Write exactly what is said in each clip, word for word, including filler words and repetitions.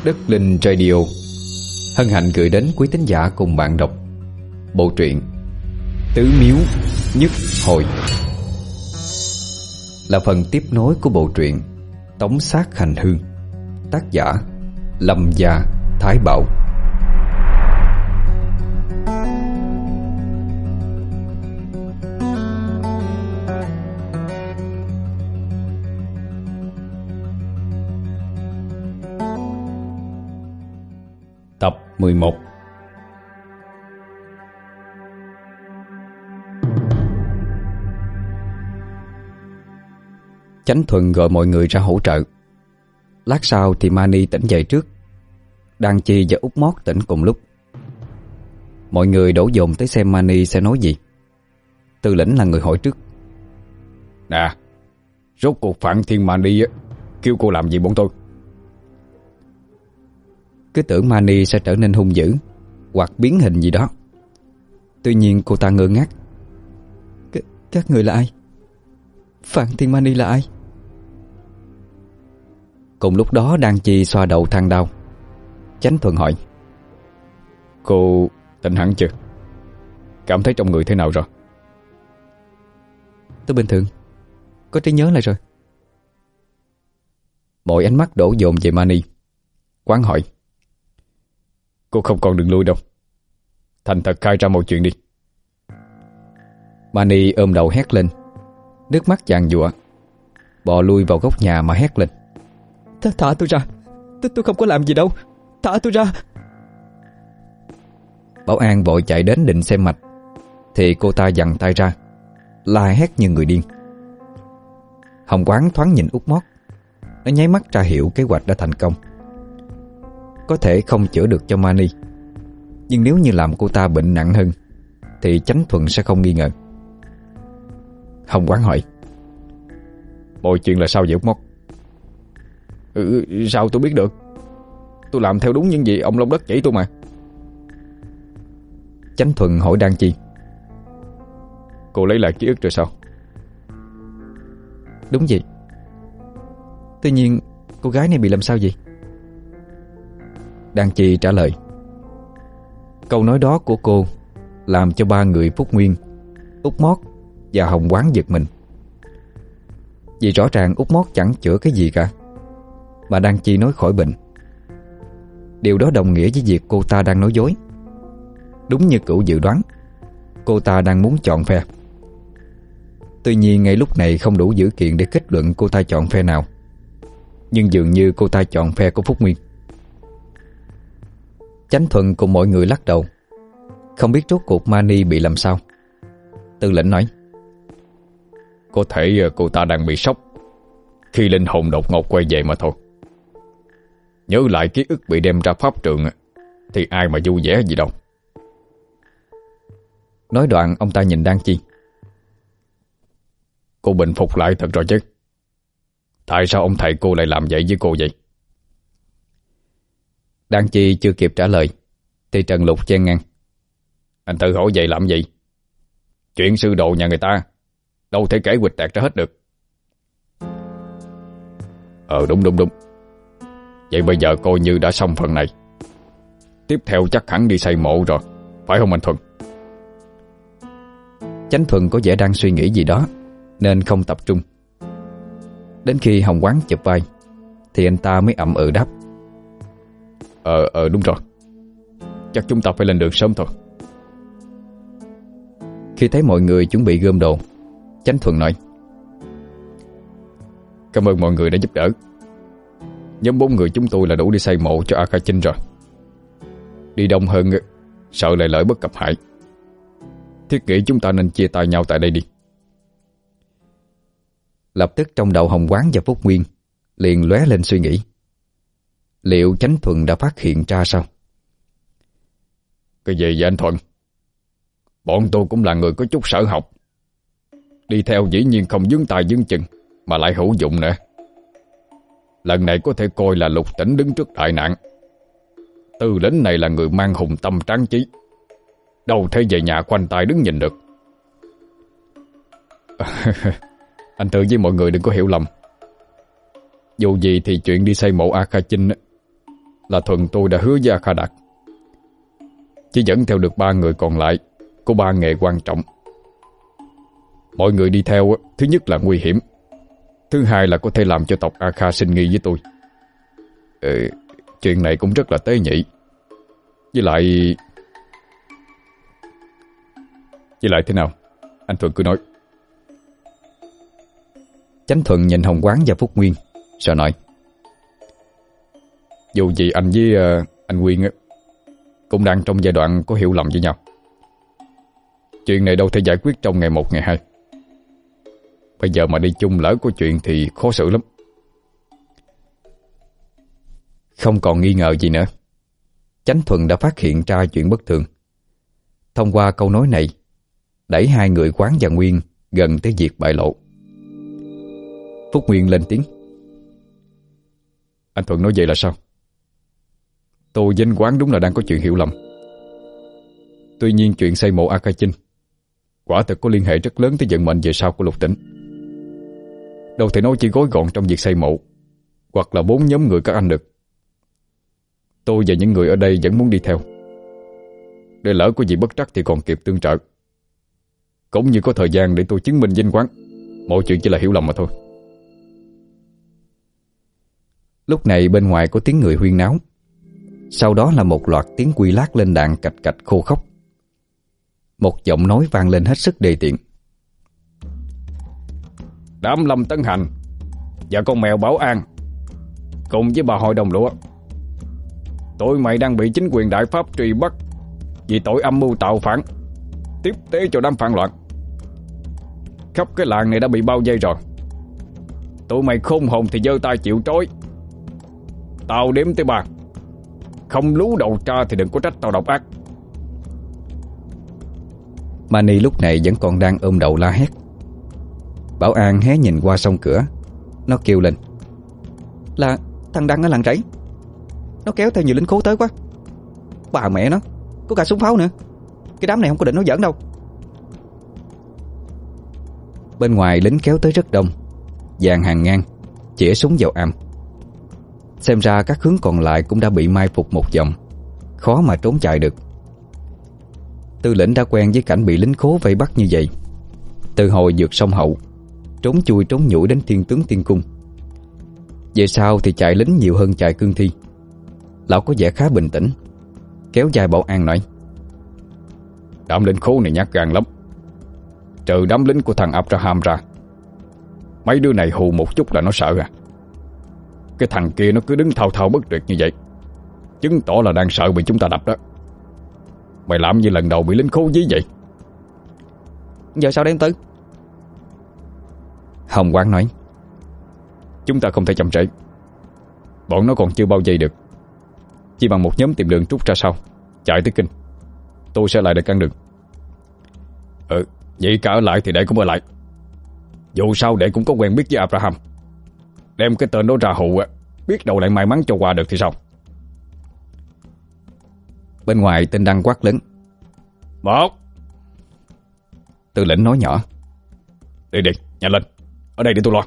Đất Linh Radio hân hạnh gửi đến quý thính giả cùng bạn đọc bộ truyện Tứ Miếu Nhất Hồi, là phần tiếp nối của bộ truyện Tống Sát Hành Hương, tác giả Lâm Gia Thái Bảo. Tập mười một. Chánh Thuần gọi mọi người ra hỗ trợ. Lát sau thì Mani tỉnh dậy trước, Đan Chi và Út Mót tỉnh cùng lúc. Mọi người đổ dồn tới xem Mani sẽ nói gì. Tư lĩnh là người hỏi trước. Nè, rốt cuộc Phạn Thiên Mani kêu cô làm gì bọn tôi? Cứ tưởng Mani sẽ trở nên hung dữ hoặc biến hình gì đó. Tuy nhiên cô ta ngơ ngác. C Các người là ai? Phạn Thiên Mani là ai? Cùng lúc đó Đan Chi xoa đầu than đau. Chánh Thuần hỏi: Cô tỉnh hẳn chưa? Cảm thấy trong người thế nào rồi? Tôi bình thường, có trí nhớ lại rồi. Mọi ánh mắt đổ dồn về Mani. Quán hỏi: Cô không còn đường lui đâu, thành thật khai ra mọi chuyện đi. Mani ôm đầu hét lên, nước mắt giàn giụa, bò lui vào góc nhà mà hét lên: Th Thả tôi ra, tôi, tôi không có làm gì đâu, thả tôi ra. Bảo an vội chạy đến định xem mạch, thì cô ta giằng tay ra, la hét như người điên. Hồng Quán thoáng nhìn Út Mót, nó nháy mắt ra hiệu kế hoạch đã thành công. Có thể không chữa được cho Mani, nhưng nếu như làm cô ta bệnh nặng hơn thì Chánh Thuần sẽ không nghi ngờ. Hồng Quán hỏi: Mọi chuyện là sao vậy Út Mót? Ừ, sao tôi biết được? Tôi làm theo đúng những gì ông Long Đất chỉ tôi mà. Chánh Thuần hỏi Đan Chi: Cô lấy lại ký ức rồi sao? Đúng vậy. Tuy nhiên cô gái này bị làm sao vậy? Đan Chi trả lời. Câu nói đó của cô làm cho ba người Phúc Nguyên, Út Mót và Hồng Quán giật mình. Vì rõ ràng Út Mót chẳng chữa cái gì cả, mà Đan Chi nói khỏi bệnh. Điều đó đồng nghĩa với việc cô ta đang nói dối. Đúng như Cửu dự đoán, cô ta đang muốn chọn phe. Tuy nhiên ngay lúc này không đủ dữ kiện để kết luận cô ta chọn phe nào, nhưng dường như cô ta chọn phe của Phúc Nguyên. Chánh Thuần cùng mọi người lắc đầu, không biết rốt cuộc Mani bị làm sao. Tư lệnh nói: Có thể cô ta đang bị sốc khi linh hồn đột ngột quay về mà thôi. Nhớ lại ký ức bị đem ra pháp trường thì ai mà vui vẻ gì đâu. Nói đoạn ông ta nhìn Đan Chi: Cô bình phục lại thật rồi chứ? Tại sao ông thầy cô lại làm vậy với cô vậy? Đan Chi chưa kịp trả lời thì Trần Lục chen ngang: Anh tự hỏi vậy làm gì? Chuyện sư đồ nhà người ta đâu thể kể quịch tẹt ra hết được. Ờ đúng đúng đúng. Vậy bây giờ coi như đã xong phần này. Tiếp theo chắc hẳn đi xây mộ rồi, phải không anh Thuần? Chánh Thuần có vẻ đang suy nghĩ gì đó nên không tập trung. Đến khi Hồng Quán chụp vai thì anh ta mới ậm ừ đáp: Ờ ờ đúng rồi, chắc chúng ta phải lên đường sớm thôi. Khi thấy mọi người chuẩn bị gom đồ, Chánh Thuần nói: Cảm ơn mọi người đã giúp đỡ. Nhóm bốn người chúng tôi là đủ đi xây mộ cho A Kha Chinh rồi. Đi đông hơn sợ lại lợi bất cập hại. Thiết nghĩ chúng ta nên chia tay nhau tại đây đi. Lập tức trong đầu Hồng Quán và Phúc Nguyên liền lóe lên suy nghĩ: liệu Chánh Thuần đã phát hiện ra sao? Cái gì vậy anh Thuận? Bọn tôi cũng là người có chút sở học. Đi theo dĩ nhiên không vướng tay vướng chân, mà lại hữu dụng nữa. Lần này có thể coi là Lục Tỉnh đứng trước đại nạn. Tư lĩnh này là người mang hùng tâm tráng chí, đâu thể về nhà khoanh tay đứng nhìn được. Anh tự với mọi người đừng có hiểu lầm. Dù gì thì chuyện đi xây mộ A Kha Chinh là Thuần tôi đã hứa với A Kha Đạt chỉ dẫn theo được ba người còn lại có ba nghề quan trọng. Mọi người đi theo, thứ nhất là nguy hiểm, thứ hai là có thể làm cho tộc A Kha sinh nghi với tôi. ừ, Chuyện này cũng rất là tế nhị. Với lại Với lại thế nào? Anh Thuận cứ nói. Chánh Thuận nhìn Hồng Quán và Phúc Nguyên rồi nói: Dù gì anh với uh, anh Nguyên cũng đang trong giai đoạn có hiểu lầm với nhau. Chuyện này đâu thể giải quyết trong ngày một ngày hai. Bây giờ mà đi chung lỡ có chuyện thì khó xử lắm. Không còn nghi ngờ gì nữa, Chánh Thuận đã phát hiện ra chuyện bất thường. Thông qua câu nói này, đẩy hai người Quán và Nguyên gần tới việc bại lộ. Phúc Nguyên lên tiếng: Anh Thuận nói vậy là sao? Tôi với anh Quán đúng là đang có chuyện hiểu lầm. Tuy nhiên chuyện xây mộ A Kha Chinh quả thực có liên hệ rất lớn tới vận mệnh về sau của Lục Tỉnh. Đâu thể nói chỉ gói gọn trong việc xây mộ hoặc là bốn nhóm người các anh được. Tôi và những người ở đây vẫn muốn đi theo, để lỡ có gì bất trắc thì còn kịp tương trợ, cũng như có thời gian để tôi chứng minh với anh Quán mọi chuyện chỉ là hiểu lầm mà thôi. Lúc này bên ngoài có tiếng người huyên náo, sau đó là một loạt tiếng quy lát lên đạn cạch cạch khô khốc. Một giọng nói vang lên hết sức đề tiện: Đám Lâm Tấn Hành và con mèo Bảo An cùng với bà hội đồng lụa, tụi mày đang bị chính quyền Đại Pháp truy bắt vì tội âm mưu tạo phản, tiếp tế cho đám phản loạn. Khắp cái làng này đã bị bao vây rồi. Tụi mày khôn hồn thì giơ tay chịu trói. Tao đếm tới ba, không lú đầu tra thì đừng có trách tao độc ác. Mani lúc này vẫn còn đang ôm đầu la hét. Bảo An hé nhìn qua song cửa. Nó kêu lên: Là thằng Đăng ở làng Trảy. Nó kéo theo nhiều lính khố tới quá. Bà mẹ nó, có cả súng pháo nữa. Cái đám này không có định nói giỡn đâu. Bên ngoài lính kéo tới rất đông, dàn hàng ngang, chĩa súng vào am. Xem ra các hướng còn lại cũng đã bị mai phục một vòng, khó mà trốn chạy được. Tư lĩnh đã quen với cảnh bị lính khố vây bắt như vậy, từ hồi vượt sông Hậu, trốn chui trốn nhủi đến Thiên Tướng Tiên Cung. Về sau thì chạy lính nhiều hơn chạy cương thi. Lão có vẻ khá bình tĩnh, kéo dài Bảo An nói: Đám lính khố này nhát gan lắm. Trừ đám lính của thằng Abraham ra, mấy đứa này hù một chút là nó sợ à. Cái thằng kia nó cứ đứng thao thao bất tuyệt như vậy, chứng tỏ là đang sợ bị chúng ta đập đó. Mày làm như lần đầu bị lính khố dí vậy. Giờ sao đem Tư? Hồng Quán nói: Chúng ta không thể chậm trễ. Bọn nó còn chưa bao vây được. Chỉ bằng một nhóm tìm đường trút ra sau, chạy tới Kinh. Tôi sẽ lại để cản đường. Ừ, vậy cả ở lại thì để cũng ở lại. Dù sao để cũng có quen biết với Abraham. Đem cái tên đó ra hù, biết đâu lại may mắn cho qua được thì sao. Bên ngoài tên Đăng quát lớn: Một. Tư lĩnh nói nhỏ: Đi đi, nhanh lên, ở đây để tôi lo.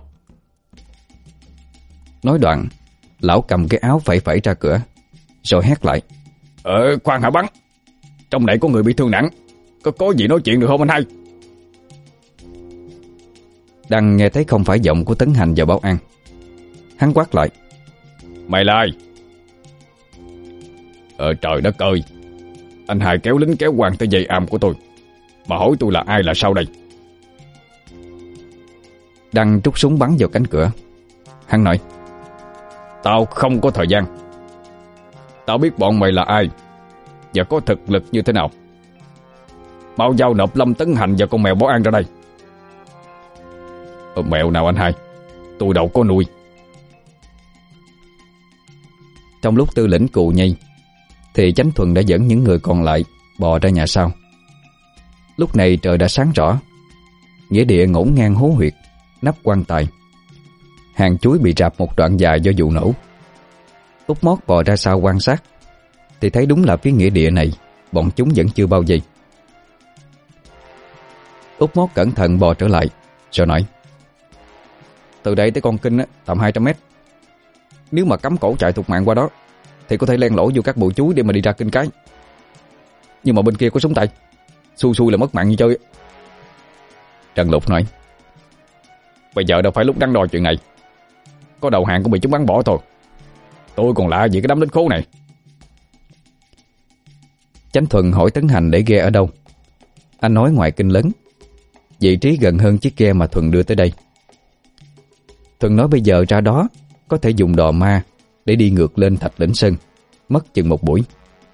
Nói đoạn, lão cầm cái áo phẩy phẩy ra cửa, rồi hét lại: Ờ, khoan hả bắn. Trong này có người bị thương nặng, Có có gì nói chuyện được không anh hai? Đăng nghe thấy không phải giọng của Tấn Hành và Bảo An. Hắn quát lại: Mày là ai? Ờ trời đất ơi, anh hai kéo lính kéo quan tới dây am của tôi mà hỏi tôi là ai là sao đây? Đăng trút súng bắn vào cánh cửa. Hắn nói: Tao không có thời gian. Tao biết bọn mày là ai và có thực lực như thế nào. Mau giao nộp Lâm Tấn Hành và con mèo Bảo An ra đây. Ờ, mèo nào anh hai? Tôi đâu có nuôi. Trong lúc Tư lĩnh cù nhây thì Chánh Thuần đã dẫn những người còn lại bò ra nhà sau. Lúc này trời đã sáng rõ. Nghĩa địa ngổn ngang hố huyệt, nắp quan tài. Hàng chuối bị rạp một đoạn dài do vụ nổ. Út Mót bò ra sau quan sát thì thấy đúng là phía nghĩa địa này bọn chúng vẫn chưa bao vây. Út Mót cẩn thận bò trở lại rồi nói: Từ đây tới con Kinh á, tầm hai trăm mét. Nếu mà cắm cổ chạy thục mạng qua đó thì có thể len lỏi vô các bộ chuối để mà đi ra kênh cái. Nhưng mà bên kia có súng tay, xui xui là mất mạng như chơi. Trần Lục nói: Bây giờ đâu phải lúc đắn đo chuyện này. Có đầu hàng cũng bị chúng bắn bỏ thôi. Tôi còn lạ gì cái đám lính khố này. Chánh Thuần hỏi Tấn Hành để ghe ở đâu. Anh nói ngoài kênh lớn, vị trí gần hơn chiếc ghe mà Thuần đưa tới đây. Thuần nói bây giờ ra đó có thể dùng đò ma để đi ngược lên Thạch Lĩnh Sơn, mất chừng một buổi.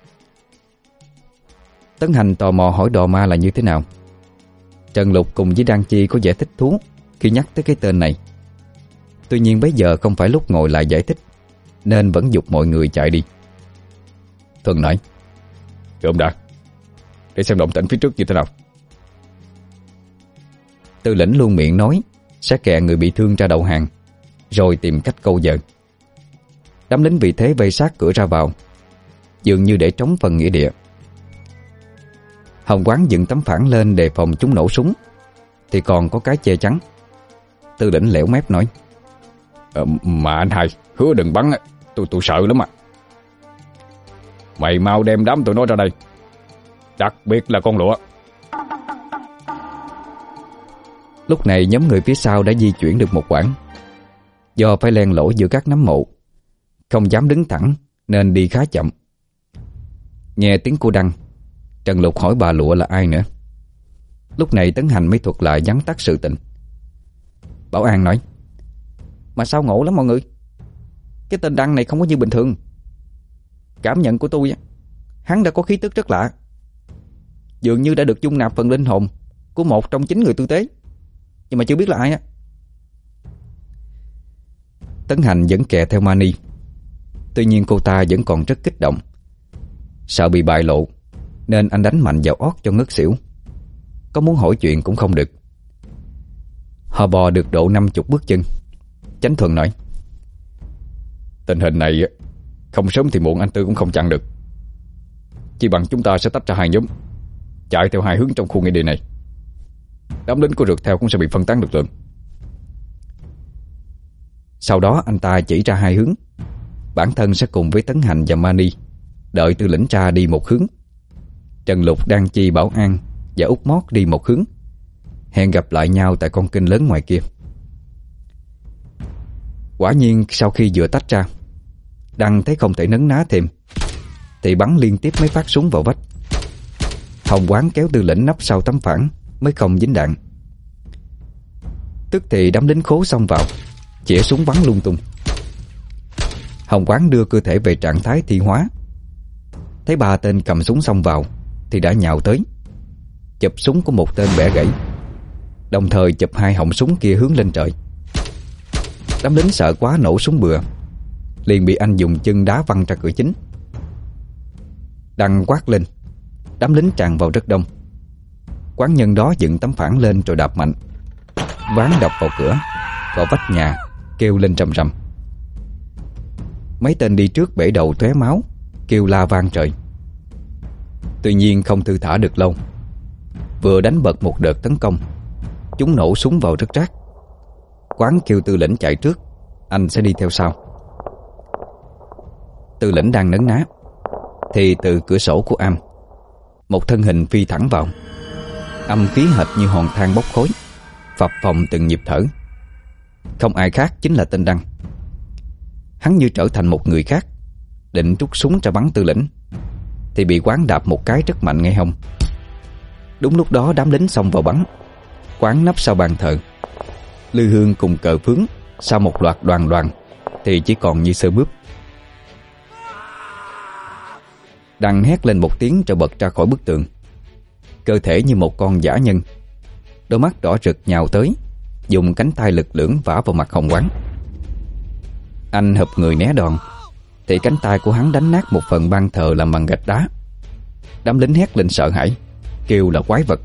Tấn Hành tò mò hỏi đò ma là như thế nào. Trần Lục cùng với Đan Chi có vẻ thích thú khi nhắc tới cái tên này. Tuy nhiên bây giờ không phải lúc ngồi lại giải thích, nên vẫn giục mọi người chạy đi. Thuần nói: Trộm đã, để xem động tĩnh phía trước như thế nào. Tư lĩnh luôn miệng nói sẽ kẹ người bị thương ra đầu hàng, rồi tìm cách câu giờ. Đám lính vì thế vây sát cửa ra vào, dường như để trống phần nghĩa địa. Hồng Quán dựng tấm phản lên đề phòng chúng nổ súng, thì còn có cái che chắn. Tư lĩnh lẻo mép nói: ờ, Mà anh hai, hứa đừng bắn, tôi tôi sợ lắm à. Mày mau đem đám tụi nó ra đây, đặc biệt là con lụa. Lúc này nhóm người phía sau đã di chuyển được một quãng. Do phải len lỏi giữa các nấm mộ, không dám đứng thẳng nên đi khá chậm. Nghe tiếng cô Đăng, Trần Lục hỏi bà lụa là ai nữa. Lúc này Tấn Hành mới thuật lại vắn tắt sự tình. Bảo An nói: Mà sao ngộ lắm mọi người. Cái tên Đăng này không có như bình thường. Cảm nhận của tôi, hắn đã có khí tức rất lạ, dường như đã được dung nạp phần linh hồn của một trong chín người tư tế, nhưng mà chưa biết là ai á. Tấn Hành vẫn kè theo Mani. Tuy nhiên cô ta vẫn còn rất kích động, sợ bị bại lộ, nên anh đánh mạnh vào ót cho ngất xỉu. Có muốn hỏi chuyện cũng không được. Họ bò được độ năm chục bước chân. Chánh Thuần nói: Tình hình này không sớm thì muộn anh Tư cũng không chặn được. Chỉ bằng chúng ta sẽ tách ra hai nhóm, chạy theo hai hướng trong khu nghĩa địa này. Đám lính của rượt theo cũng sẽ bị phân tán lực lượng. Sau đó anh ta chỉ ra hai hướng. Bản thân sẽ cùng với Tấn Hành và Mani đợi Tư lĩnh ra đi một hướng, Trần Lục, Đan Chi, Bảo An và Út Mót đi một hướng, hẹn gặp lại nhau tại con kênh lớn ngoài kia. Quả nhiên sau khi vừa tách ra, Đăng thấy không thể nấn ná thêm thì bắn liên tiếp mấy phát súng vào vách. Hồng Quán kéo Tư lĩnh nấp sau tấm phản mới không dính đạn. Tức thì đám lính khố xông vào, chĩa súng bắn lung tung. Hồng Quán đưa cơ thể về trạng thái thi hóa. Thấy ba tên cầm súng xông vào thì đã nhào tới, chụp súng của một tên bẻ gãy, đồng thời chụp hai họng súng kia hướng lên trời. Đám lính sợ quá nổ súng bừa, liền bị anh dùng chân đá văng ra cửa chính. Đăng quát lên, đám lính tràn vào rất đông. Quán nhân đó dựng tấm phản lên rồi đạp mạnh, ván đập vào cửa, vào vách nhà, kêu lên rầm rầm. Mấy tên đi trước bể đầu tóe máu, kêu la vang trời. Tuy nhiên không thư thả được lâu. Vừa đánh bật một đợt tấn công, chúng nổ súng vào rất rác. Quán kêu Tư lĩnh chạy trước, anh sẽ đi theo sau. Tư lĩnh đang nấn ná thì từ cửa sổ của Am, một thân hình phi thẳng vào. Âm khí hệt như hòn than bốc khói, phập phồng từng nhịp thở. Không ai khác chính là tên Đăng. Hắn như trở thành một người khác, định rút súng ra bắn Tư lĩnh thì bị Quán đạp một cái rất mạnh ngay hông. Đúng lúc đó đám lính xông vào bắn. Quán nấp sau bàn thờ, lư hương cùng cờ phướng sau một loạt đoàn đoàn thì chỉ còn như sơ bướp. Đăng hét lên một tiếng rồi bật ra khỏi bức tường, cơ thể như một con dã nhân, đôi mắt đỏ rực nhào tới, dùng cánh tay lực lưỡng vả vào mặt Hồng Quán. Anh hụp người né đòn thì cánh tay của hắn đánh nát một phần ban thờ làm bằng gạch đá. Đám lính hét lên sợ hãi, kêu là quái vật.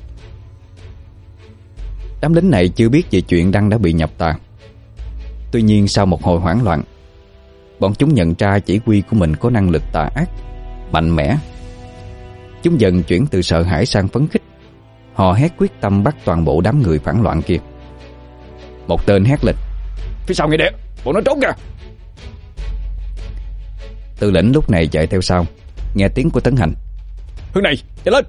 Đám lính này chưa biết về chuyện Đăng đã bị nhập tà. Tuy nhiên sau một hồi hoảng loạn, bọn chúng nhận ra chỉ huy của mình có năng lực tà ác, mạnh mẽ. Chúng dần chuyển từ sợ hãi sang phấn khích. Họ hét quyết tâm bắt toàn bộ đám người phản loạn kia. Một tên hét lên: Phía sau nghĩa địa, bọn nó trốn kìa! Tư lĩnh lúc này chạy theo sau, nghe tiếng của Tấn Hành. Hướng này, chạy lên.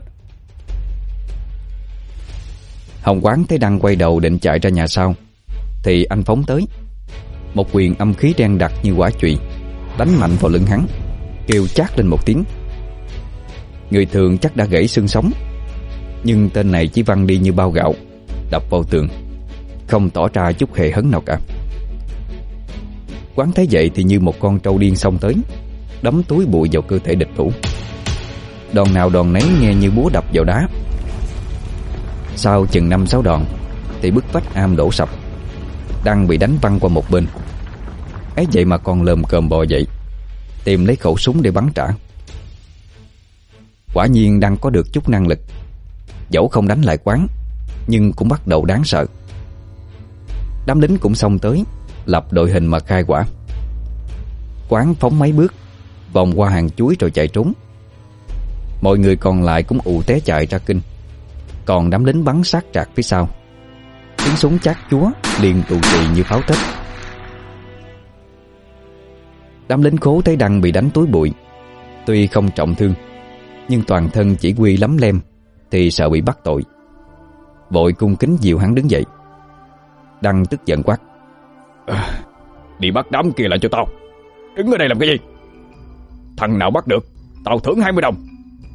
Hồng Quán thấy Đăng quay đầu định chạy ra nhà sau thì anh phóng tới. Một quyền âm khí đen đặc như quả chùy đánh mạnh vào lưng hắn, kêu chát lên một tiếng. Người thường chắc đã gãy xương sống, nhưng tên này chỉ văng đi như bao gạo, đập vào tường, không tỏ ra chút hề hấn nào cả. Quán thấy vậy thì như một con trâu điên xông tới, đấm túi bụi vào cơ thể địch thủ. Đòn nào đòn nấy nghe như búa đập vào đá. Sau chừng năm sáu đòn thì bức vách am đổ sập. Đăng bị đánh văng qua một bên. Ấy vậy mà còn lồm cồm bò dậy, tìm lấy khẩu súng để bắn trả. Quả nhiên Đăng có được chút năng lực, dẫu không đánh lại Quán nhưng cũng bắt đầu đáng sợ. Đám lính cũng xông tới, lập đội hình mà khai quả. Quán phóng mấy bước, vòng qua hàng chuối rồi chạy trốn. Mọi người còn lại cũng ù té chạy ra kinh. Còn đám lính bắn sát trạc phía sau. Tiếng súng chát chúa liền tù trì như pháo Tết. Đám lính khố thấy Đăng bị đánh túi bụi, tuy không trọng thương nhưng toàn thân chỉ huy lấm lem thì sợ bị bắt tội, vội cung kính dìu hắn đứng dậy. Đăng tức giận quát: à, Đi bắt đám kia lại cho tao. Đứng ở đây làm cái gì? Thằng nào bắt được tao thưởng hai mươi đồng.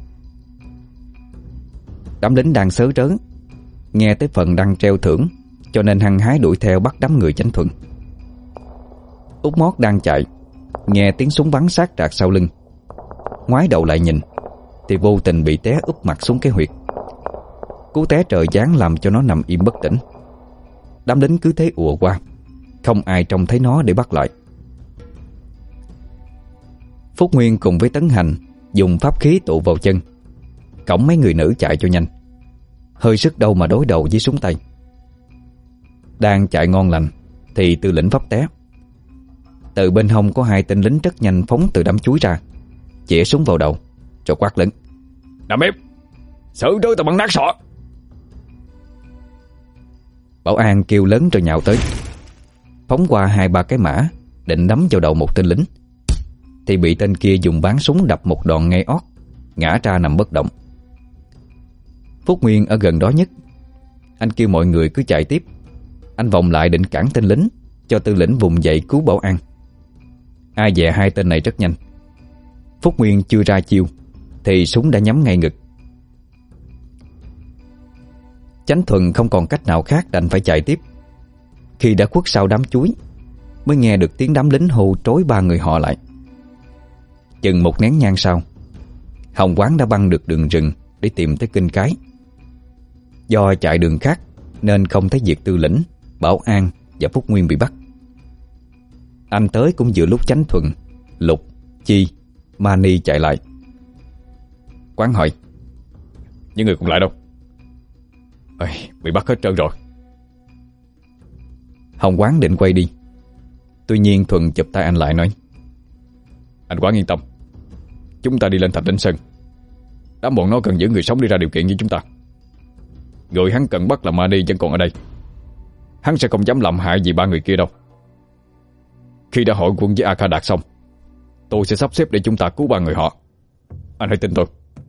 Đám lính đang sớ trớ, nghe tới phần Đăng treo thưởng, cho nên hăng hái đuổi theo bắt đám người Chánh Thuận. Út Mót đang chạy, nghe tiếng súng bắn sát trạc sau lưng, ngoái đầu lại nhìn thì vô tình bị té úp mặt xuống cái huyệt. Cú té trời giáng làm cho nó nằm im bất tỉnh. Đám lính cứ thế ùa qua, không ai trông thấy nó để bắt lại. Phúc Nguyên cùng với Tấn Hành dùng pháp khí tụ vào chân, cõng mấy người nữ chạy cho nhanh. Hơi sức đâu mà đối đầu với súng tay. Đang chạy ngon lành thì Tư lĩnh vấp té. Từ bên hông có hai tên lính rất nhanh phóng từ đám chuối ra, chĩa súng vào đầu rồi quát lớn: Nằm ép, xử trứ tao bắn nát sọ. Bảo an kêu lớn rồi nhào tới, phóng qua hai ba cái mã định đấm vào đầu một tên lính thì bị tên kia dùng ván súng đập một đòn ngay ót, ngã ra nằm bất động. Phúc Nguyên ở gần đó nhất. Anh kêu mọi người cứ chạy tiếp. Anh vòng lại định cản tên lính, cho Tư lĩnh vùng dậy cứu bảo an. Ai dè hai tên này rất nhanh. Phúc Nguyên chưa ra chiêu thì súng đã nhắm ngay ngực. Chánh Thuần không còn cách nào khác đành phải chạy tiếp. Khi đã khuất sau đám chuối mới nghe được tiếng đám lính hô trối ba người họ lại. Chừng một nén nhang sau, Hồng Quán đã băng được đường rừng để tìm tới Kinh Cái. Do chạy đường khác nên không thấy việc Tư lĩnh, Bảo An và Phúc Nguyên bị bắt. Anh tới cũng vừa lúc Chánh Thuần, Lục, Chi, Mani chạy lại. Quán hỏi: Những người còn lại đâu? Ê, bị bắt hết trơn rồi. Hồng Quán định quay đi, tuy nhiên Thuần chụp tay anh lại nói: Anh Quán yên tâm, chúng ta đi lên Thạch Đỉnh Sơn. Đám bọn nó cần giữ người sống đi ra điều kiện như chúng ta. Người hắn cần bắt là Mani vẫn còn ở đây. Hắn sẽ không dám làm hại gì ba người kia đâu. Khi đã hội quân với A Kha Đạt xong, tôi sẽ sắp xếp để chúng ta cứu ba người họ. Anh hãy tin tôi.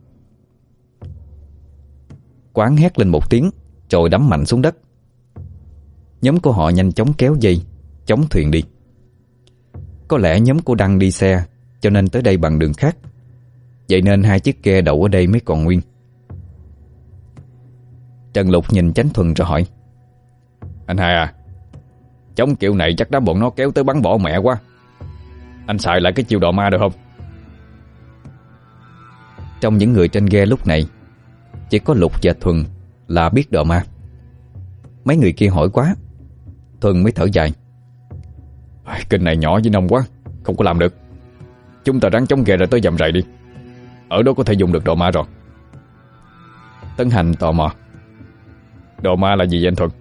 Quán hét lên một tiếng rồi đấm mạnh xuống đất. Nhóm của họ nhanh chóng kéo dây, chống thuyền đi. Có lẽ nhóm của Đăng đi xe cho nên tới đây bằng đường khác, vậy nên hai chiếc ghe đậu ở đây mới còn nguyên. Trần Lục nhìn Chánh Thuần rồi hỏi: Anh hai à, chống kiểu này chắc đám bọn nó kéo tới bắn bỏ mẹ quá. Anh xài lại cái chiêu đò ma được không? Trong những người trên ghe lúc này, chỉ có Lục và Thuần là biết đò ma. Mấy người kia hỏi quá, Thuần mới thở dài: Kênh này nhỏ với nông quá, không có làm được. Chúng ta ráng chống ghe rồi tới dầm rầy đi. Ở đó có thể dùng được đò ma rồi. Tấn Hành tò mò: Đò ma là gì vậy anh Thuận?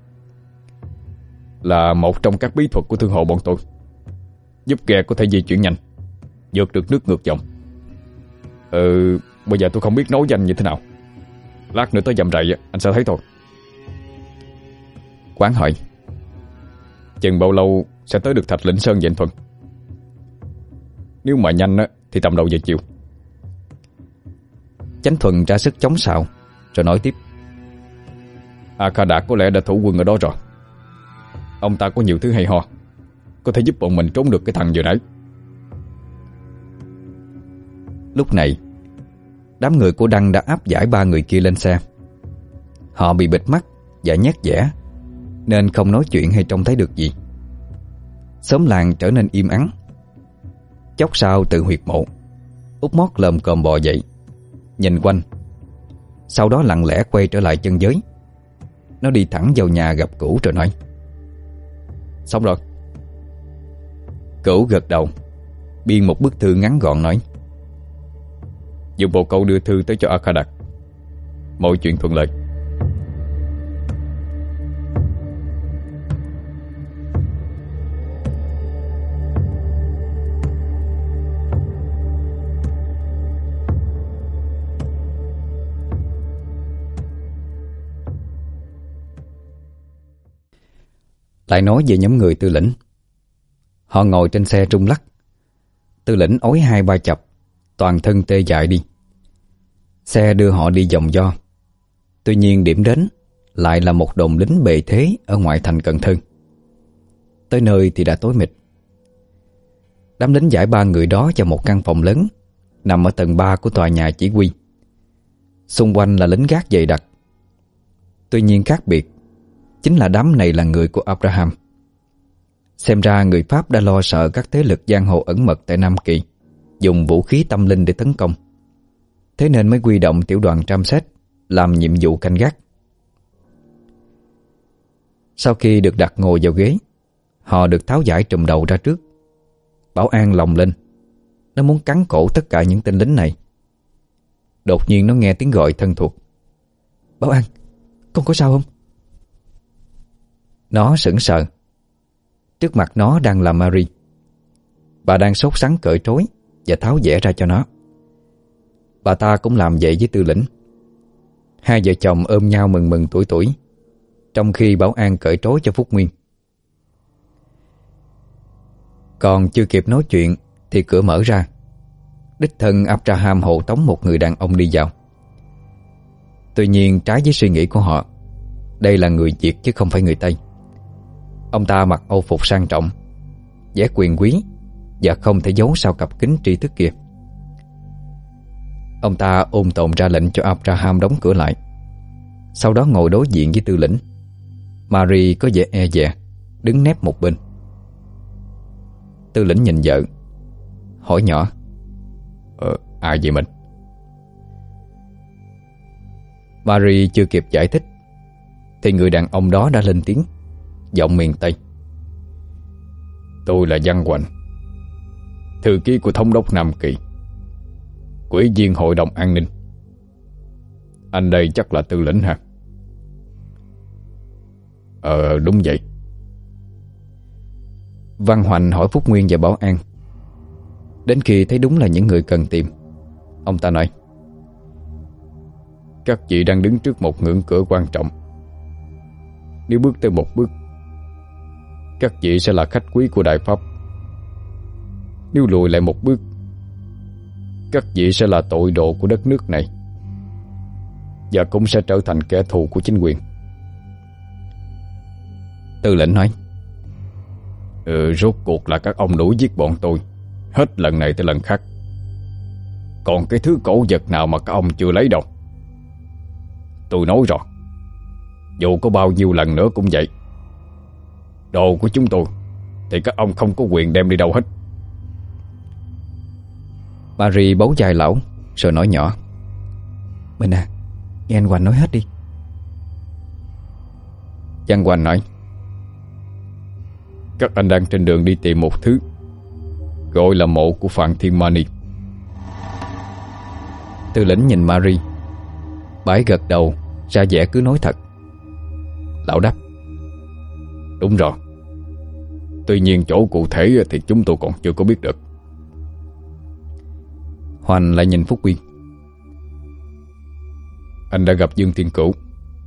Là một trong các bí thuật của thương hộ bọn tôi, giúp ghe có thể di chuyển nhanh, vượt được nước ngược dòng. Ừ, bây giờ tôi không biết nối danh như thế nào. Lát nữa tới dầm rầy anh sẽ thấy thôi. Quán hỏi: Chừng bao lâu sẽ tới được Thạch Lĩnh Sơn vậy anh Thuận? Nếu mà nhanh á thì tầm đầu giờ chiều. Chánh Thuần ra sức chống xạo rồi nói tiếp: A Kha Đạt có lẽ đã thủ quân ở đó rồi. Ông ta có nhiều thứ hay ho, có thể giúp bọn mình trốn được cái thằng vừa nãy. Lúc này đám người của Đăng đã áp giải ba người kia lên xe. Họ bị bịt mắt và nhát dẻ nên không nói chuyện hay trông thấy được gì. Xóm làng trở nên im ắng. Chốc sau từ huyệt mộ, Út Mót lồm cồm bò dậy, nhìn quanh, sau đó lặng lẽ quay trở lại chân giới. Nó đi thẳng vào nhà gặp Cửu rồi nói: Xong rồi. Cửu gật đầu, biên một bức thư ngắn gọn nói: Dùng bộ câu đưa thư tới cho A Kha Đạt. Mọi chuyện thuận lợi. Lại nói về nhóm người Tư Lĩnh. Họ ngồi trên xe rung lắc. Tư Lĩnh ói hai ba chập, toàn thân tê dại đi. Xe đưa họ đi vòng vo. Tuy nhiên điểm đến lại là một đồn lính bề thế ở ngoại thành Cần Thơ. Tới nơi thì đã tối mịt. Đám lính giải ba người đó vào một căn phòng lớn nằm ở tầng ba của tòa nhà chỉ huy. Xung quanh là lính gác dày đặc. Tuy nhiên khác biệt chính là đám này là người của Abraham. Xem ra người Pháp đã lo sợ các thế lực giang hồ ẩn mật tại Nam Kỳ dùng vũ khí tâm linh để tấn công. Thế nên mới huy động tiểu đoàn Tram Set làm nhiệm vụ canh gác. Sau khi được đặt ngồi vào ghế, họ được tháo giải trùm đầu ra trước. Bảo An lồng lên. Nó muốn cắn cổ tất cả những tên lính này. Đột nhiên nó nghe tiếng gọi thân thuộc: Bảo An, con có sao không? Nó sững sờ. Trước mặt nó đang là Marie. Bà đang sốt sắng cởi trối và tháo dẻ ra cho nó. Bà ta cũng làm vậy với Tư Lĩnh. Hai vợ chồng ôm nhau mừng mừng tuổi tuổi, trong khi Bảo An cởi trối cho Phúc Nguyên. Còn chưa kịp nói chuyện thì cửa mở ra. Đích thân Abraham hộ tống một người đàn ông đi vào. Tuy nhiên trái với suy nghĩ của họ, đây là người Việt chứ không phải người Tây. Ông ta mặc âu phục sang trọng, vẻ quyền quý và không thể giấu sau cặp kính tri thức kia. Ông ta ôn tồn ra lệnh cho Abraham đóng cửa lại. Sau đó ngồi đối diện với Tư Lĩnh. Marie có vẻ e dè, đứng nép một bên. Tư Lĩnh nhìn vợ, hỏi nhỏ: Ờ, ai vậy mình? Marie chưa kịp giải thích thì người đàn ông đó đã lên tiếng, giọng miền Tây: Tôi là Văn Hoành, thư ký của thống đốc Nam Kỳ, ủy viên hội đồng an ninh. Anh đây chắc là Tư Lĩnh hả? Ờ đúng vậy. Văn Hoành hỏi Phúc Nguyên và Bảo An. Đến khi thấy đúng là những người cần tìm, ông ta nói: Các vị đang đứng trước một ngưỡng cửa quan trọng. Nếu bước tới một bước, các vị sẽ là khách quý của Đại Pháp. Nếu lùi lại một bước, các vị sẽ là tội đồ của đất nước này, và cũng sẽ trở thành kẻ thù của chính quyền. Tư Lĩnh nói: Ừ, rốt cuộc là các ông đuổi giết bọn tôi hết lần này tới lần khác. Còn cái thứ cổ vật nào mà các ông chưa lấy đâu? Tôi nói rồi, dù có bao nhiêu lần nữa cũng vậy. Đồ của chúng tôi thì các ông không có quyền đem đi đâu hết. Marie bấu vai lão rồi nói nhỏ: Mình à, nghe anh Hoành nói hết đi. Văn Hoành nói: Các anh đang trên đường đi tìm một thứ gọi là mộ của Phạm Thiên Mani. Tư Lĩnh nhìn Marie. Bà ấy gật đầu ra vẻ cứ nói thật. Lão đáp: Đúng rồi. Tuy nhiên chỗ cụ thể thì chúng tôi còn chưa có biết được. Hoành lại nhìn Phúc Nguyên: Anh đã gặp Dương Thiên Cửu.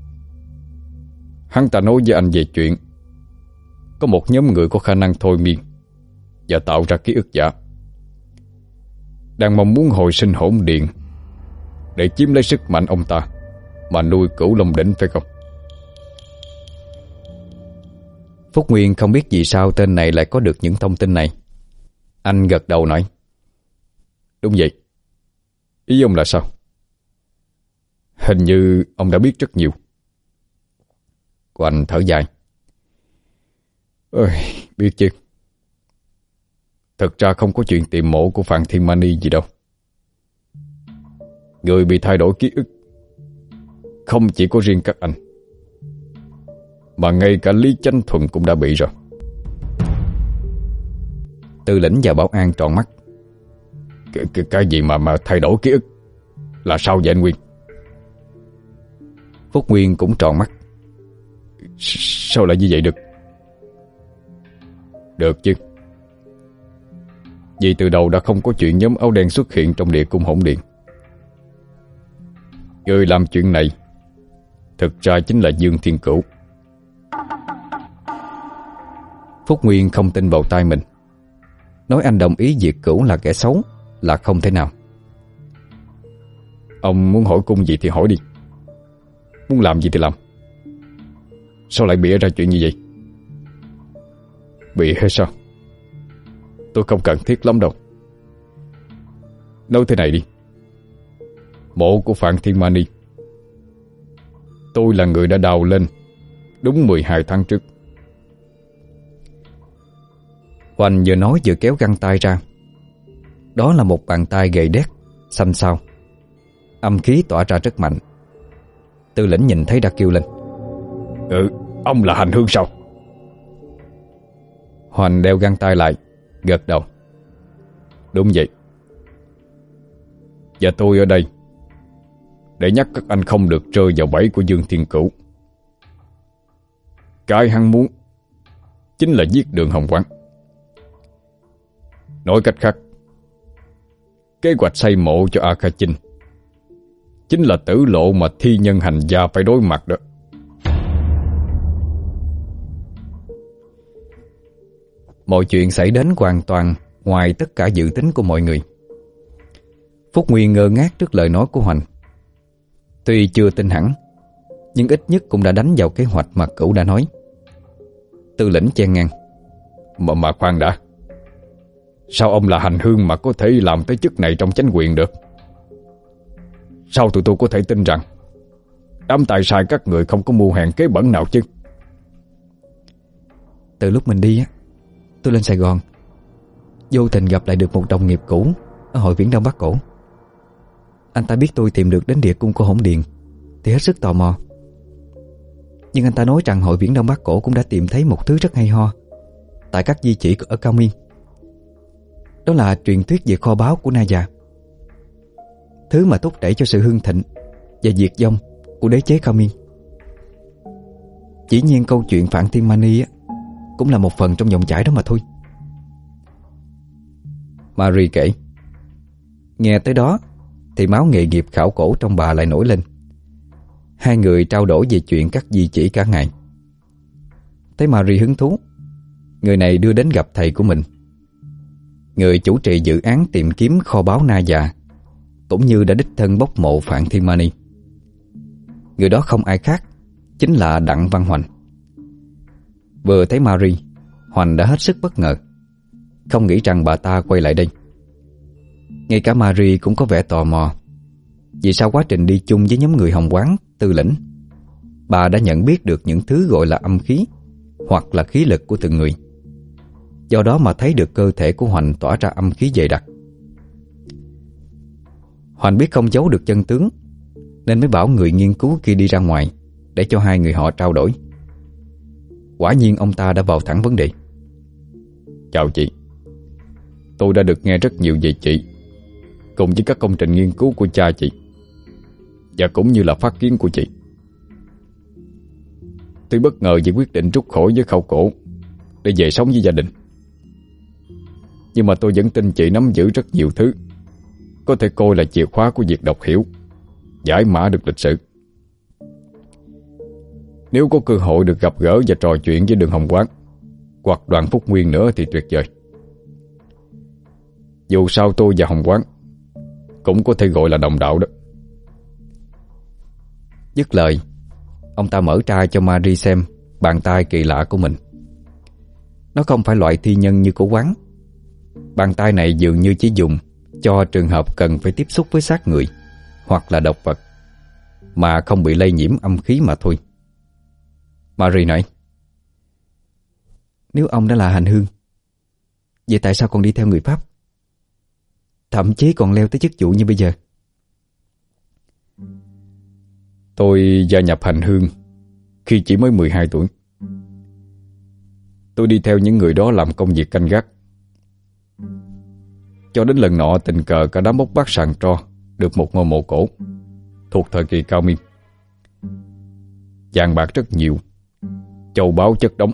Hắn ta nói với anh về chuyện có một nhóm người có khả năng thôi miên và tạo ra ký ức giả. đang mong muốn hồi sinh hỗn điện để chiếm lấy sức mạnh ông ta mà nuôi Cửu Long Đỉnh phải không? Phúc Nguyên không biết vì sao tên này lại có được những thông tin này. Anh gật đầu nói: Đúng vậy. Ý ông là sao? Hình như ông đã biết rất nhiều. Hoành thở dài: Ôi, biết chứ. Thật ra không có chuyện tìm mộ của Phạn Thiên Mani gì đâu. Người bị thay đổi ký ức không chỉ có riêng các anh, mà ngay cả Lý Chánh Thuần cũng đã bị rồi. Tư Lĩnh và Bảo An tròn mắt. Cái, cái, cái gì mà mà thay đổi ký ức? Là sao vậy anh Nguyên? Phúc Nguyên cũng tròn mắt. Sao lại như vậy được? Được chứ. Vì từ đầu đã không có chuyện nhóm áo đen xuất hiện trong địa cung hỗn điện. Người làm chuyện này thực ra chính là Dương Thiên Cửu. Phúc Nguyên không tin vào tai mình. Nói anh đồng ý diệt Cửu là kẻ xấu là không thể nào. Ông muốn hỏi cung gì thì hỏi đi, muốn làm gì thì làm. Sao lại bịa ra chuyện như vậy? Bịa hay sao? Tôi không cần thiết lắm đâu. Nói thế này đi. Mộ của Phạn Thiên Mani tôi là người đã đào lên đúng mười hai tháng trước. Hoành vừa nói vừa kéo găng tay ra. Đó là một bàn tay gầy đét, xanh xao. Âm khí tỏa ra rất mạnh. Tư Lĩnh nhìn thấy đã kêu lên: Ừ, ông là Hành Hương sao? Hoành đeo găng tay lại, gật đầu: Đúng vậy. Và tôi ở đây để nhắc các anh không được rơi vào bẫy của Dương Thiên Cửu. Cái hắn muốn chính là giết Đường Hồng Quán. Nói cách khác, kế hoạch xây mộ cho A Kha Chinh chính là tử lộ mà thi nhân hành gia phải đối mặt đó. Mọi chuyện xảy đến hoàn toàn ngoài tất cả dự tính của mọi người. Phúc Nguyên ngơ ngác trước lời nói của Hoành. Tuy chưa tin hẳn, nhưng ít nhất cũng đã đánh vào kế hoạch mà Cửu đã nói. Tư Lĩnh chen ngang: Mà, mà khoan đã. Sao ông là Hành Hương mà có thể làm tới chức này trong chánh quyền được? Sao tụi tôi có thể tin rằng đám tài sai các người không có mưu hèn kế bẩn nào chứ? Từ lúc mình đi á, tôi lên Sài Gòn, vô tình gặp lại được một đồng nghiệp cũ ở hội Viễn Đông Bắc Cổ. Anh ta biết tôi tìm được đến địa cung của Hỗn Điện thì hết sức tò mò. Nhưng anh ta nói rằng hội Viễn Đông Bắc Cổ cũng đã tìm thấy một thứ rất hay ho tại các di chỉ ở Cao Miên. Đó là truyền thuyết về kho báu của Na Già, thứ mà thúc đẩy cho sự hưng thịnh và diệt vong của đế chế Cao Miên. Chỉ nhiên câu chuyện Phạn Thiên Mani á cũng là một phần trong dòng chảy đó mà thôi. Marie kể. Nghe tới đó thì máu nghề nghiệp khảo cổ trong bà lại nổi lên. Hai người trao đổi về chuyện các di chỉ cả ngày. Thấy Marie hứng thú, người này đưa đến gặp thầy của mình, người chủ trì dự án tìm kiếm kho báu Na Già, cũng như đã đích thân bốc mộ Phạn Thiên Mani. Người đó không ai khác, chính là Đặng Văn Hoành. Vừa thấy Marie, Hoành đã hết sức bất ngờ, không nghĩ rằng bà ta quay lại đây. Ngay cả Marie cũng có vẻ tò mò, vì sau quá trình đi chung với nhóm người Hồng Quán, Tư Lĩnh, bà đã nhận biết được những thứ gọi là âm khí hoặc là khí lực của từng người. Do đó mà thấy được cơ thể của Hoành tỏa ra âm khí dày đặc. Hoành biết không giấu được chân tướng, nên mới bảo người nghiên cứu kia đi ra ngoài để cho hai người họ trao đổi. Quả nhiên ông ta đã vào thẳng vấn đề. Chào chị. Tôi đã được nghe rất nhiều về chị, cùng với các công trình nghiên cứu của cha chị, và cũng như là phát kiến của chị. Tôi bất ngờ vì quyết định rút khỏi với khảo cổ để về sống với gia đình. Nhưng mà tôi vẫn tin chị nắm giữ rất nhiều thứ có thể coi là chìa khóa của việc đọc hiểu, giải mã được lịch sử. Nếu có cơ hội được gặp gỡ và trò chuyện với Đường Hồng Quán hoặc Đoàn Phúc Nguyên nữa thì tuyệt vời. Dù sao tôi và Hồng Quán cũng có thể gọi là đồng đạo đó. Dứt lời, ông ta mở ra cho Marie xem bàn tay kỳ lạ của mình. Nó không phải loại thi nhân như của Quán. Bàn tay này dường như chỉ dùng cho trường hợp cần phải tiếp xúc với xác người hoặc là động vật, mà không bị lây nhiễm âm khí mà thôi. Marie nói: Nếu ông đã là hành hương, vậy tại sao còn đi theo người Pháp? Thậm chí còn leo tới chức vụ như bây giờ. Tôi gia nhập hành hương khi chỉ mới mười hai tuổi. Tôi đi theo những người đó làm công việc canh gác, cho đến lần nọ tình cờ cả đám bốc vác sàn tro được một ngôi mộ cổ thuộc thời kỳ Cao Miên. Vàng bạc rất nhiều, châu báu chất đống.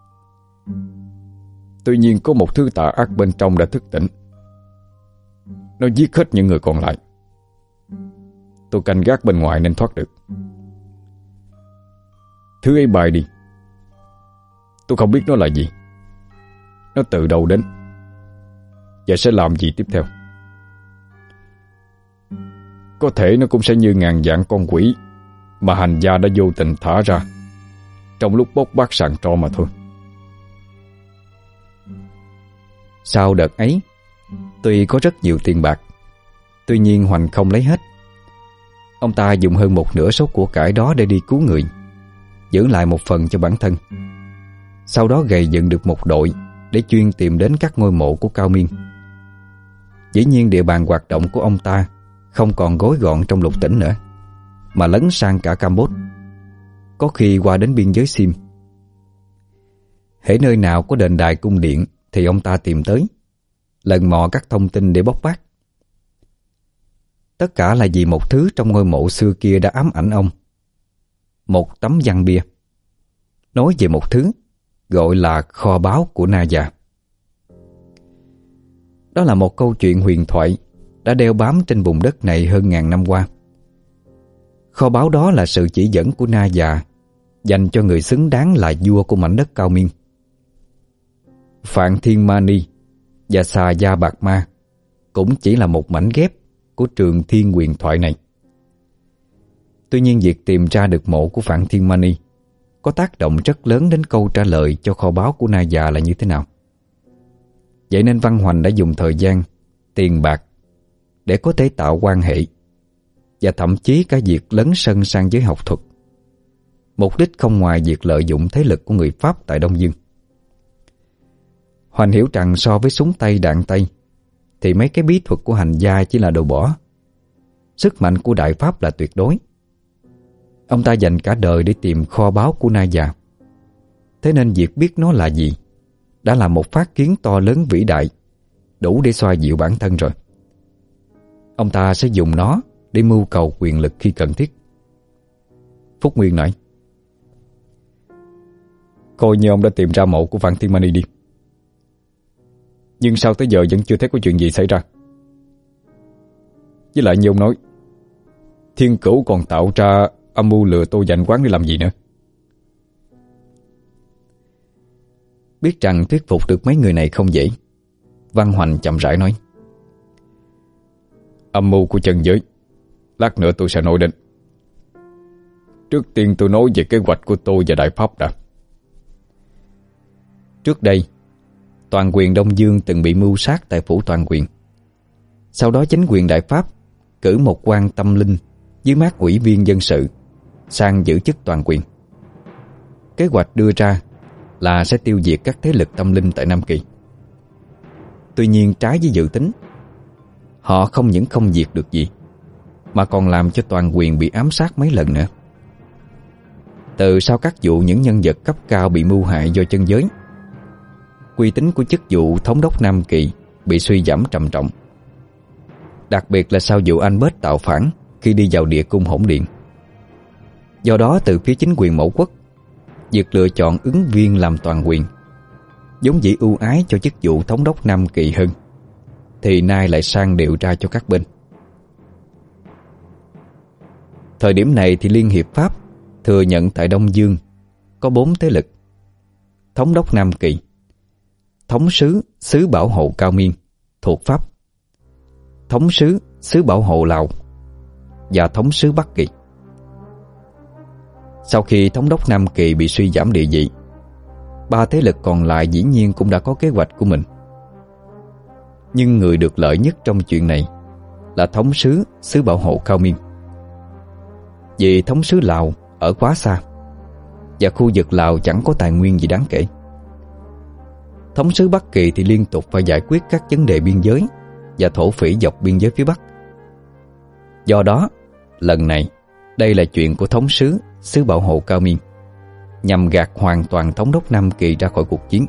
Tuy nhiên có một thứ tà ác bên trong đã thức tỉnh. Nó giết hết những người còn lại. Tôi canh gác bên ngoài nên thoát được. Thứ ấy bay đi. Tôi không biết nó là gì, nó từ đâu đến, và sẽ làm gì tiếp theo. Có thể nó cũng sẽ như ngàn vạn con quỷ mà hành gia đã vô tình thả ra trong lúc bốc vác sàn tro mà thôi. Sau đợt ấy, tuy có rất nhiều tiền bạc, tuy nhiên Hoành không lấy hết. Ông ta dùng hơn một nửa số của cải đó để đi cứu người, giữ lại một phần cho bản thân. Sau đó gầy dựng được một đội để chuyên tìm đến các ngôi mộ của Cao Miên. Dĩ nhiên địa bàn hoạt động của ông ta không còn gói gọn trong Lục Tỉnh nữa, mà lấn sang cả Campuchia, có khi qua đến biên giới Sim. Hễ nơi nào có đền đài cung điện thì ông ta tìm tới, lần mò các thông tin để bóc vác. Tất cả là vì một thứ trong ngôi mộ xưa kia đã ám ảnh ông. Một tấm văn bia nói về một thứ gọi là kho báu của Na Già. Đó là một câu chuyện huyền thoại đã đeo bám trên vùng đất này hơn ngàn năm qua. Kho báu đó là sự chỉ dẫn của Na Già dành cho người xứng đáng là vua của mảnh đất Cao Miên. Phạn Thiên Mani và Xà Gia Bạc Ma cũng chỉ là một mảnh ghép của trường thiên huyền thoại này. Tuy nhiên việc tìm ra được mộ của Phạn Thiên Mani có tác động rất lớn đến câu trả lời cho kho báu của Na Già là như thế nào. Vậy nên Văn Hoành đã dùng thời gian, tiền bạc để có thể tạo quan hệ, và thậm chí cả việc lấn sân sang giới học thuật. Mục đích không ngoài việc lợi dụng thế lực của người Pháp tại Đông Dương. Hoành hiểu rằng so với súng Tây đạn Tây thì mấy cái bí thuật của hành gia chỉ là đồ bỏ. Sức mạnh của Đại Pháp là tuyệt đối. Ông ta dành cả đời để tìm kho báu của Na Già. Thế nên việc biết nó là gì đã là một phát kiến to lớn vĩ đại, đủ để xoa dịu bản thân rồi. Ông ta sẽ dùng nó để mưu cầu quyền lực khi cần thiết. Phúc Nguyên nói: Coi như ông đã tìm ra mộ của Phạn Thiên Mani đi. Nhưng sao tới giờ vẫn chưa thấy có chuyện gì xảy ra? Với lại như ông nói, Thiên Cửu còn tạo ra âm mưu lừa tôi giành Quán để làm gì nữa? Biết rằng thuyết phục được mấy người này không dễ, Văn Hoành chậm rãi nói: Âm mưu của chân giới, lát nữa tôi sẽ nói đến. Trước tiên tôi nói về kế hoạch của tôi và Đại Pháp đã. Trước đây, Toàn quyền Đông Dương từng bị mưu sát tại phủ Toàn quyền. Sau đó chính quyền Đại Pháp cử một quan tâm linh dưới mát ủy viên dân sự sang giữ chức toàn quyền. Kế hoạch đưa ra là sẽ tiêu diệt các thế lực tâm linh tại Nam Kỳ. Tuy nhiên trái với dự tính, họ không những không diệt được gì, mà còn làm cho toàn quyền bị ám sát mấy lần nữa. Từ sau các vụ những nhân vật cấp cao bị mưu hại do chân giới, uy tín của chức vụ thống đốc Nam Kỳ bị suy giảm trầm trọng. Đặc biệt là sau vụ anh Bết tạo phản khi đi vào địa cung hỗn điện. Do đó từ phía chính quyền mẫu quốc, việc lựa chọn ứng viên làm toàn quyền vốn dĩ ưu ái cho chức vụ thống đốc Nam Kỳ hơn, thì nay lại sang điều ra cho các bên. Thời điểm này thì Liên hiệp Pháp thừa nhận tại Đông Dương có bốn thế lực: thống đốc Nam Kỳ, thống sứ xứ bảo hộ Cao Miên thuộc Pháp, thống sứ xứ Bảo Hộ Lào và thống sứ Bắc Kỳ. Sau khi thống đốc Nam Kỳ bị suy giảm địa vị, ba thế lực còn lại dĩ nhiên cũng đã có kế hoạch của mình. Nhưng người được lợi nhất trong chuyện này là thống sứ xứ Bảo Hộ Cao Miên. Vì thống sứ Lào ở quá xa và khu vực Lào chẳng có tài nguyên gì đáng kể. Thống sứ Bắc Kỳ thì liên tục phải giải quyết các vấn đề biên giới và thổ phỉ dọc biên giới phía Bắc. Do đó, lần này đây là chuyện của thống sứ xứ Bảo Hộ Cao Miên, nhằm gạt hoàn toàn thống đốc Nam Kỳ ra khỏi cuộc chiến.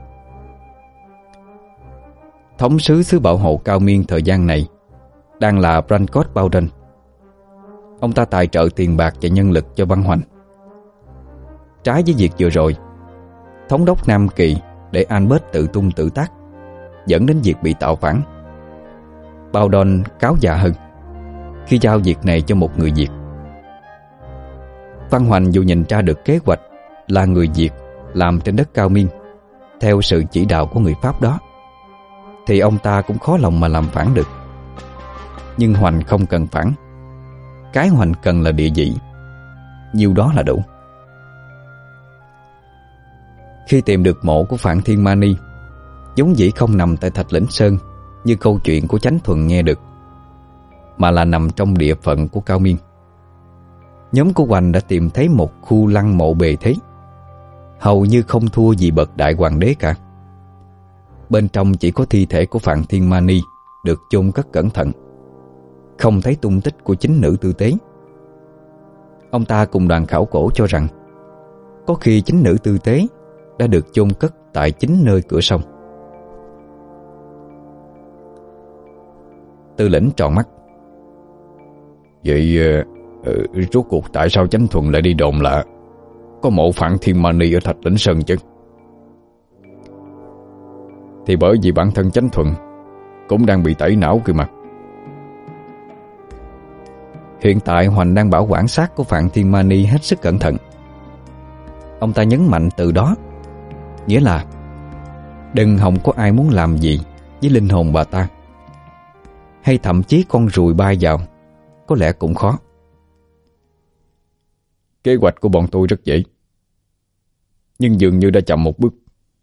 Thống sứ xứ Bảo Hộ Cao Miên thời gian này đang là Brancos Bauran. Ông ta tài trợ tiền bạc và nhân lực cho Văn Hoành. Trái với việc vừa rồi, thống đốc Nam Kỳ để Albert tự tung tự tác, dẫn đến việc bị tạo phản. Bauran cáo dạ hơn khi giao việc này cho một người Việt. Văn Hoành dù nhìn ra được kế hoạch là người Việt làm trên đất Cao Miên theo sự chỉ đạo của người Pháp đó, thì ông ta cũng khó lòng mà làm phản được. Nhưng Hoành không cần phản. Cái Hoành cần là địa vị, nhiêu đó là đủ. Khi tìm được mộ của Phạn Thiên Mani, vốn dĩ không nằm tại Thạch Lĩnh Sơn như câu chuyện của Chánh Thuần nghe được, mà là nằm trong địa phận của Cao Miên. Nhóm của Hoành đã tìm thấy một khu lăng mộ bề thế, hầu như không thua gì bậc đại hoàng đế cả. Bên trong chỉ có thi thể của Phạn Thiên Mani được chôn cất cẩn thận, không thấy tung tích của chính nữ tư tế. Ông ta cùng đoàn khảo cổ cho rằng có khi chính nữ tư tế đã được chôn cất tại chính nơi cửa sông. Tư lĩnh tròn mắt. Vậy uh, rốt cuộc tại sao Chánh Thuần lại đi đồn là có mộ Phạn Thiên Mani ở Thạch Lĩnh Sơn chứ? Thì bởi vì bản thân Chánh Thuần cũng đang bị tẩy não kìa mà. Hiện tại Hoành đang bảo quản xác của Phạn Thiên Mani hết sức cẩn thận. Ông ta nhấn mạnh từ đó, nghĩa là đừng hòng có ai muốn làm gì với linh hồn bà ta, hay thậm chí con ruồi bay vào có lẽ cũng khó. Kế hoạch của bọn tôi rất dễ, nhưng dường như đã chậm một bước.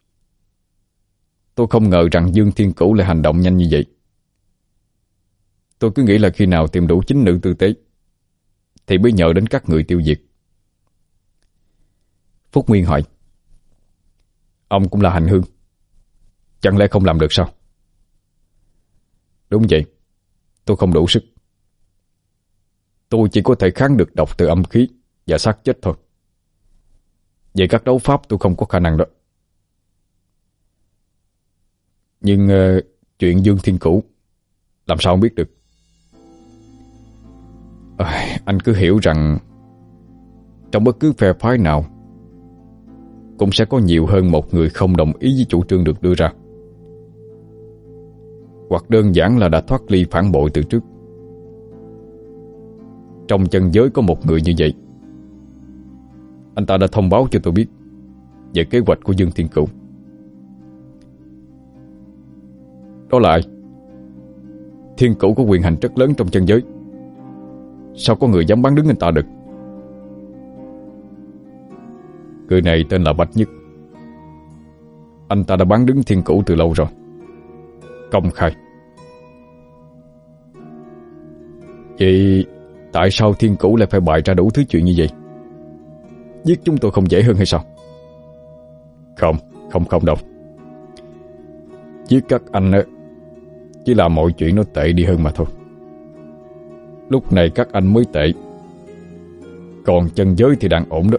Tôi không ngờ rằng Dương Thiên Cửu lại hành động nhanh như vậy. Tôi cứ nghĩ là khi nào tìm đủ chính nữ tư tế thì mới nhờ đến các người tiêu diệt. Phúc Nguyên hỏi: Ông cũng là hành hương, chẳng lẽ không làm được sao? Đúng vậy, tôi không đủ sức. Tôi chỉ có thể kháng được độc từ âm khí và xác chết thôi. Về các đấu pháp tôi không có khả năng đó. Nhưng uh, chuyện Dương Thiên Cửu làm sao không biết được. À, anh cứ hiểu rằng trong bất cứ phe phái nào cũng sẽ có nhiều hơn một người không đồng ý với chủ trương được đưa ra, hoặc đơn giản là đã thoát ly phản bội từ trước. Trong chân giới có một người như vậy. Anh ta đã thông báo cho tôi biết về kế hoạch của Dương Thiên Cửu. Đó là ai? Thiên Cửu có quyền hành rất lớn trong chân giới, sao có người dám bán đứng anh ta được? Người này tên là Bạch Nhất. Anh ta đã bán đứng Thiên Cửu từ lâu rồi, công khai. Vậy tại sao Thiên Cửu lại phải bày ra đủ thứ chuyện như vậy? Giết chúng tôi không dễ hơn hay sao? Không, không không đâu. Giết các anh á chỉ là mọi chuyện nó tệ đi hơn mà thôi. Lúc này các anh mới tệ, còn chân giới thì đang ổn đó.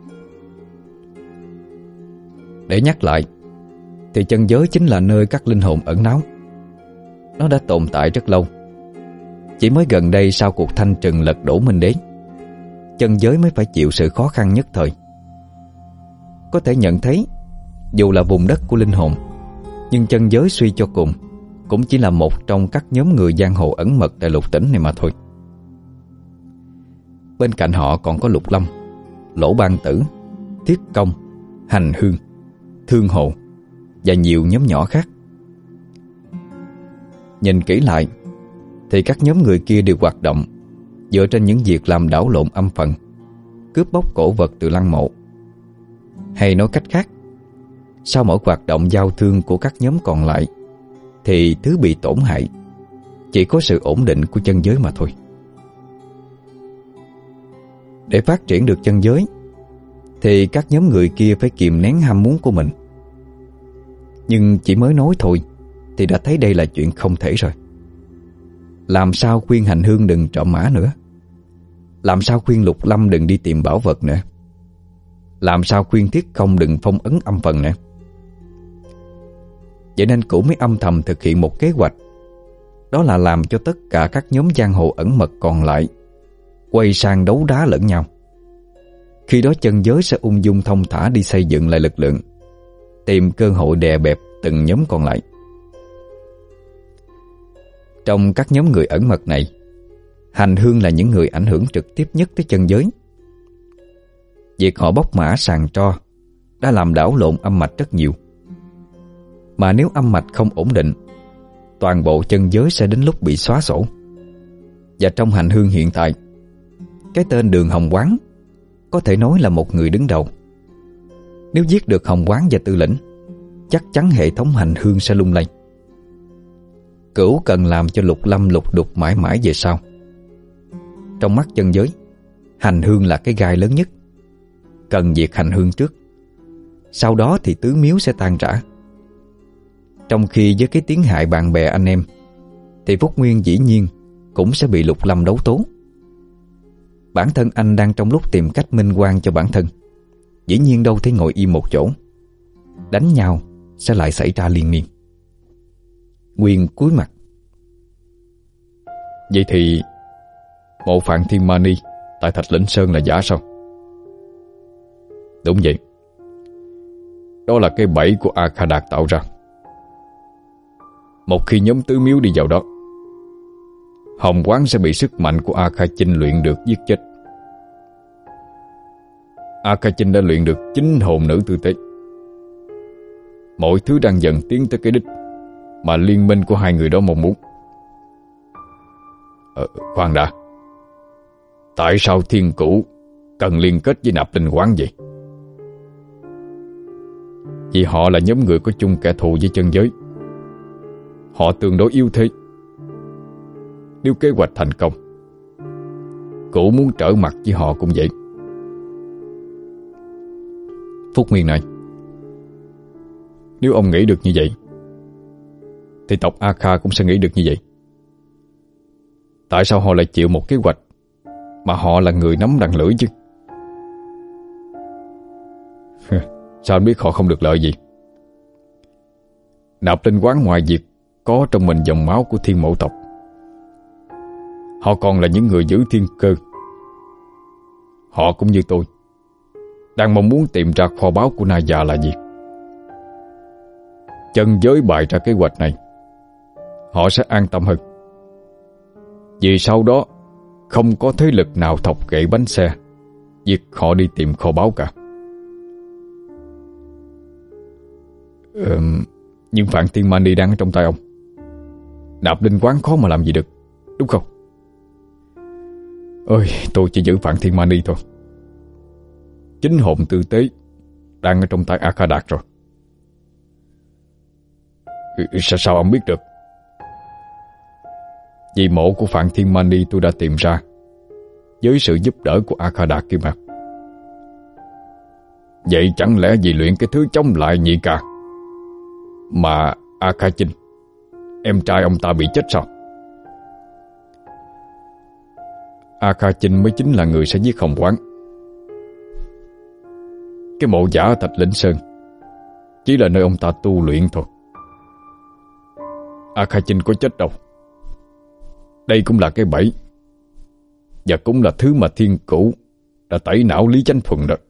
Để nhắc lại, thì chân giới chính là nơi các linh hồn ẩn náu. Nó đã tồn tại rất lâu. Chỉ mới gần đây sau cuộc thanh trừng lật đổ Minh Đế, chân giới mới phải chịu sự khó khăn nhất thời. Có thể nhận thấy, dù là vùng đất của linh hồn, nhưng chân giới suy cho cùng cũng chỉ là một trong các nhóm người giang hồ ẩn mật tại lục tỉnh này mà thôi. Bên cạnh họ còn có Lục Lâm, Lỗ Ban Tử, Thiết Công, Hành Hương, Thương Hồ và nhiều nhóm nhỏ khác. Nhìn kỹ lại thì các nhóm người kia đều hoạt động dựa trên những việc làm đảo lộn âm phần, cướp bóc cổ vật từ lăng mộ. Hay nói cách khác, sau mỗi hoạt động giao thương của các nhóm còn lại thì thứ bị tổn hại chỉ có sự ổn định của chân giới mà thôi. Để phát triển được chân giới thì các nhóm người kia phải kìm nén ham muốn của mình. Nhưng chỉ mới nói thôi thì đã thấy đây là chuyện không thể rồi. Làm sao khuyên Hành Hương đừng trộm mã nữa? Làm sao khuyên Lục Lâm đừng đi tìm bảo vật nữa? Làm sao khuyên Thiết Không đừng phong ấn âm phần nữa? Vậy nên cụ mới âm thầm thực hiện một kế hoạch, đó là làm cho tất cả các nhóm giang hồ ẩn mật còn lại quay sang đấu đá lẫn nhau. Khi đó chân giới sẽ ung dung thông thả đi xây dựng lại lực lượng, tìm cơ hội đè bẹp từng nhóm còn lại. Trong các nhóm người ẩn mật này, Hành Hương là những người ảnh hưởng trực tiếp nhất tới chân giới. Việc họ bóc mã sàng tro đã làm đảo lộn âm mạch rất nhiều. Mà nếu âm mạch không ổn định, toàn bộ chân giới sẽ đến lúc bị xóa sổ. Và trong Hành Hương hiện tại, cái tên Đường Hồng Quán có thể nói là một người đứng đầu. Nếu giết được Hồng Quán và Tư Lĩnh, chắc chắn hệ thống Hành Hương sẽ lung lay. Cửu cần làm cho Lục Lâm lục đục mãi mãi về sau. Trong mắt chân giới, Hành Hương là cái gai lớn nhất. Cần diệt Hành Hương trước, sau đó thì tứ miếu sẽ tan rã. Trong khi với cái tiếng hại bạn bè anh em thì Phúc Nguyên dĩ nhiên cũng sẽ bị Lục Lâm đấu tố. Bản thân anh đang trong lúc tìm cách minh oan cho bản thân, dĩ nhiên đâu thể ngồi im một chỗ. Đánh nhau sẽ lại xảy ra liên miên. Nguyên cúi mặt. Vậy thì mộ Phạn Thiên Mani tại Thạch Lĩnh Sơn là giả sao? Đúng vậy. Đó là cái bẫy của A Kha Đạt tạo ra. Một khi nhóm tứ miếu đi vào đó, Hồng Quán sẽ bị sức mạnh của A Kha Chinh luyện được giết chết. A Kha Chinh đã luyện được chín hồn nữ tư tế. Mọi thứ đang dần tiến tới cái đích mà liên minh của hai người đó mong muốn. Ờ, khoan đã. Tại sao Thiên Cửu cần liên kết với Nạp Linh Quán vậy? Vì họ là nhóm người có chung kẻ thù với chân giới. Họ tương đối yếu thế. Nếu kế hoạch thành công, Cửu muốn trở mặt với họ cũng vậy. Phúc Nguyên này, nếu ông nghĩ được như vậy thì tộc A Kha cũng sẽ nghĩ được như vậy. Tại sao họ lại chịu một kế hoạch mà họ là người nắm đằng lưỡi chứ? Sao anh biết họ không được lợi gì? Nạp Linh Quán ngoài việc có trong mình dòng máu của Thiên Mẫu tộc, họ còn là những người giữ thiên cơ. Họ cũng như tôi, đang mong muốn tìm ra kho báu của Na Già là gì. Chân giới bày ra kế hoạch này, họ sẽ an tâm hơn. Vì sau đó không có thế lực nào thọc gậy bánh xe việc họ đi tìm kho báu cả. Ừ, nhưng Phạn Thiên Mani đang ở trong tay ông. Nạp Linh Quán khó mà làm gì được, đúng không? Ôi, tôi chỉ giữ Phạn Thiên Mani thôi. Chính hồn tư tế đang ở trong tay A Kha Đạt rồi. Ừ, sao, sao ông biết được? Vì mộ của Phạn Thiên Mani tôi đã tìm ra với sự giúp đỡ của A Kha Đạt kia mà. Vậy chẳng lẽ vì luyện cái thứ chống lại nhị ca mà A Kha Chinh, em trai ông ta, bị chết sao? A Kha Chinh mới chính là người sẽ giết Hồng Quán. Cái mộ giả ở Thạch Lĩnh Sơn chỉ là nơi ông ta tu luyện thôi. A Kha Chinh có chết đâu. Đây cũng là cái bẫy, và cũng là thứ mà Thiên Cửu đã tẩy não Lý Chánh Thuần đó.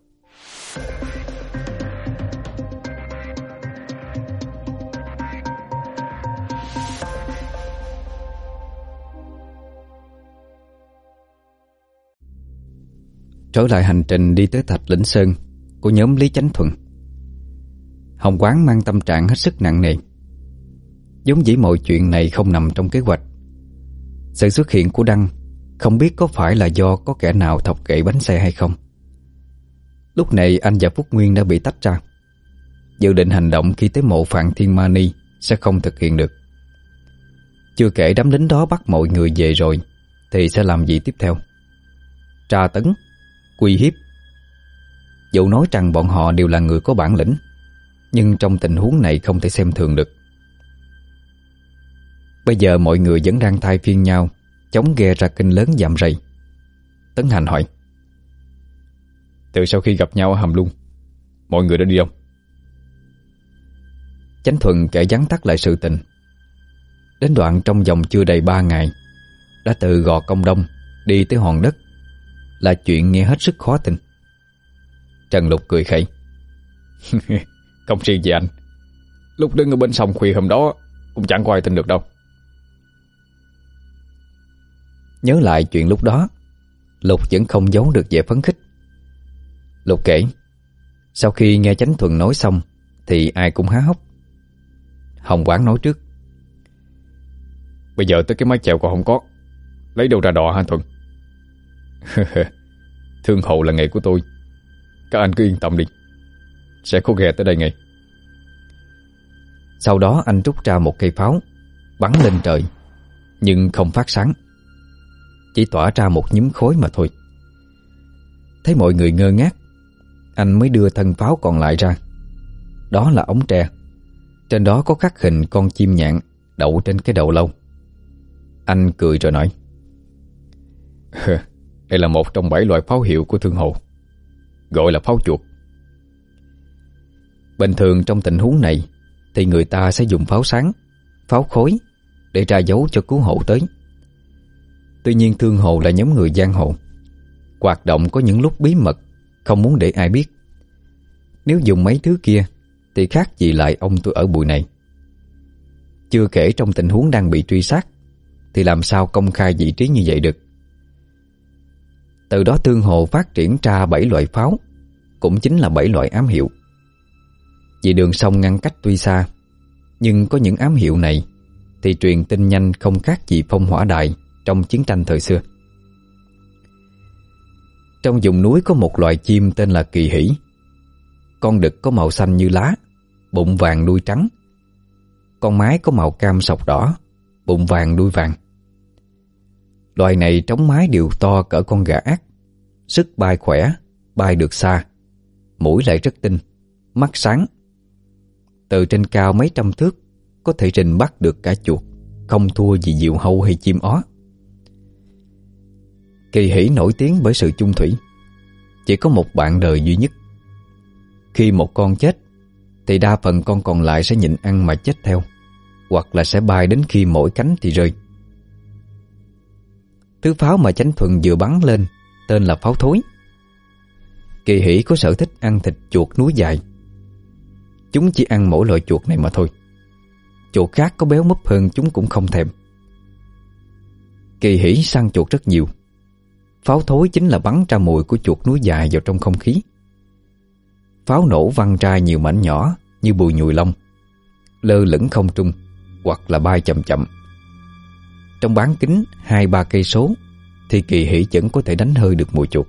Trở lại hành trình đi tới Thạch Lĩnh Sơn của nhóm Lý Chánh Thuần, Hồng Quán mang tâm trạng hết sức nặng nề. Giống dĩ mọi chuyện này không nằm trong kế hoạch, Sự xuất hiện của Đăng không biết có phải là do có kẻ nào thọc gậy bánh xe hay không. Lúc này anh và Phúc Nguyên đã bị tách ra. Dự định hành động khi tới mộ Phạn Thiên Ma Ni sẽ không thực hiện được. Chưa kể đám lính đó bắt mọi người về rồi thì sẽ làm gì tiếp theo? Tra tấn, uy hiếp. Dẫu nói rằng bọn họ đều là người có bản lĩnh, nhưng trong tình huống này không thể xem thường được. Bây giờ mọi người vẫn đang thay phiên nhau chống ghe ra kênh lớn dạm rầy. Tấn Hành hỏi: Từ sau khi gặp nhau ở Hầm Luông, mọi người đã đi đâu? Chánh Thuần kể vắn tắt lại sự tình. Đến đoạn trong vòng chưa đầy ba ngày đã từ Gò Công Đông đi tới Hòn Đất, là chuyện nghe hết sức khó tin. Trần Lục cười khẩy: Không riêng gì anh, lúc đứng ở bên sông khuya hôm đó cũng chẳng có ai tin được đâu. Nhớ lại chuyện lúc đó, Lục vẫn không giấu được vẻ phấn khích. Lục kể, sau khi nghe Chánh Thuần nói xong thì ai cũng há hốc. Hồng Quảng nói trước: Bây giờ tới cái mái chèo còn không có, lấy đâu ra đò hả Thuần? Thương hậu là nghề của tôi, các anh cứ yên tâm đi, sẽ có ghe tới đây ngay. Sau đó anh rút ra một cây pháo, bắn lên trời, nhưng không phát sáng, chỉ tỏa ra một nhúm khói mà thôi. Thấy mọi người ngơ ngác, anh mới đưa thân pháo còn lại ra. Đó là ống tre, trên đó có khắc hình con chim nhạn đậu trên cái đầu lâu. Anh cười rồi nói: Đây là một trong bảy loại pháo hiệu của Thương Hồ, gọi là pháo chuột. Bình thường trong tình huống này thì người ta sẽ dùng pháo sáng, pháo khối để ra dấu cho cứu hộ tới. Tuy nhiên Thương Hồ là nhóm người giang hồ, hoạt động có những lúc bí mật, không muốn để ai biết. Nếu dùng mấy thứ kia thì khác gì lại ông tôi ở bụi này. Chưa kể trong tình huống đang bị truy sát thì làm sao công khai vị trí như vậy được. Từ đó Thương Hồ phát triển ra bảy loại pháo, cũng chính là bảy loại ám hiệu. Vì đường sông ngăn cách tuy xa, nhưng có những ám hiệu này thì truyền tin nhanh không khác gì phong hỏa đài trong chiến tranh thời xưa. Trong vùng núi có một loài chim tên là kỳ hỷ. Con đực có màu xanh như lá, bụng vàng đuôi trắng. Con mái có màu cam sọc đỏ, bụng vàng đuôi vàng. Loài này trống mái đều to cỡ con gà ác, sức bay khỏe, bay được xa, mũi lại rất tinh, mắt sáng. Từ trên cao mấy trăm thước có thể rình bắt được cả chuột, không thua gì diều hâu hay chim ó. Kỳ hỷ nổi tiếng bởi sự chung thủy, chỉ có một bạn đời duy nhất. Khi một con chết thì đa phần con còn lại sẽ nhịn ăn mà chết theo, hoặc là sẽ bay đến khi mỗi cánh thì rơi. Thứ pháo mà Chánh Thuần vừa bắn lên tên là pháo thối. Kỳ hỷ có sở thích ăn thịt chuột núi dài. Chúng chỉ ăn mỗi loại chuột này mà thôi. Chuột khác có béo múp hơn chúng cũng không thèm. Kỳ hỷ săn chuột rất nhiều. Pháo thối chính là bắn ra mùi của chuột núi dài vào trong không khí. Pháo nổ văng ra nhiều mảnh nhỏ như bùi nhùi lông, lơ lửng không trung hoặc là bay chậm chậm. Trong bán kính hai ba cây số thì kỳ hỷ vẫn có thể đánh hơi được mùi chuột.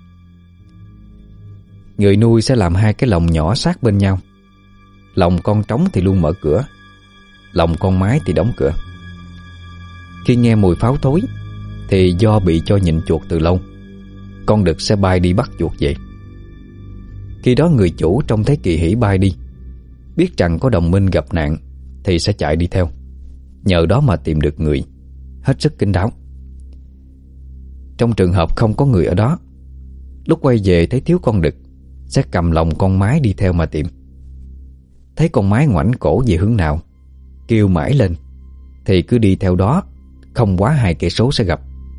Người nuôi sẽ làm hai cái lồng nhỏ sát bên nhau. Lồng con trống thì luôn mở cửa, lồng con mái thì đóng cửa. Khi nghe mùi pháo thối thì do bị cho nhịn chuột từ lâu, con đực sẽ bay đi bắt chuột về. Khi đó người chủ trông thấy kỳ hỷ bay đi, biết rằng có đồng minh gặp nạn thì sẽ chạy đi theo, nhờ đó mà tìm được người, hết sức kín đáo. Trong trường hợp không có người ở đó, lúc quay về thấy thiếu con đực, sẽ cầm lồng con mái đi theo mà tìm. Thấy con mái ngoảnh cổ về hướng nào, kêu mãi lên thì cứ đi theo đó, không quá hai cây số sẽ gặp.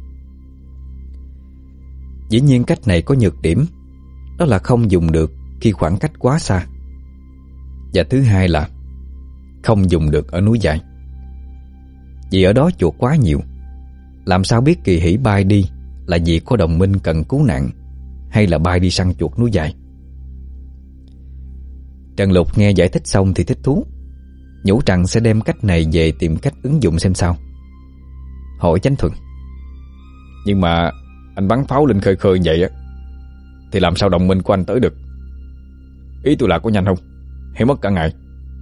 Dĩ nhiên cách này có nhược điểm, đó là không dùng được khi khoảng cách quá xa. Và thứ hai là không dùng được ở núi dài, vì ở đó chuột quá nhiều. Làm sao biết kỳ hỷ bay đi là vì có đồng minh cần cứu nạn, hay là bay đi săn chuột núi dài? Trần Lục nghe giải thích xong thì thích thú, nhủ rằng sẽ đem cách này về tìm cách ứng dụng xem sao. hỏi Chánh Thuần. Nhưng mà anh bắn pháo lên khơi khơi vậy á thì làm sao đồng minh của anh tới được? Ý tôi là có nhanh không hay mất cả ngày?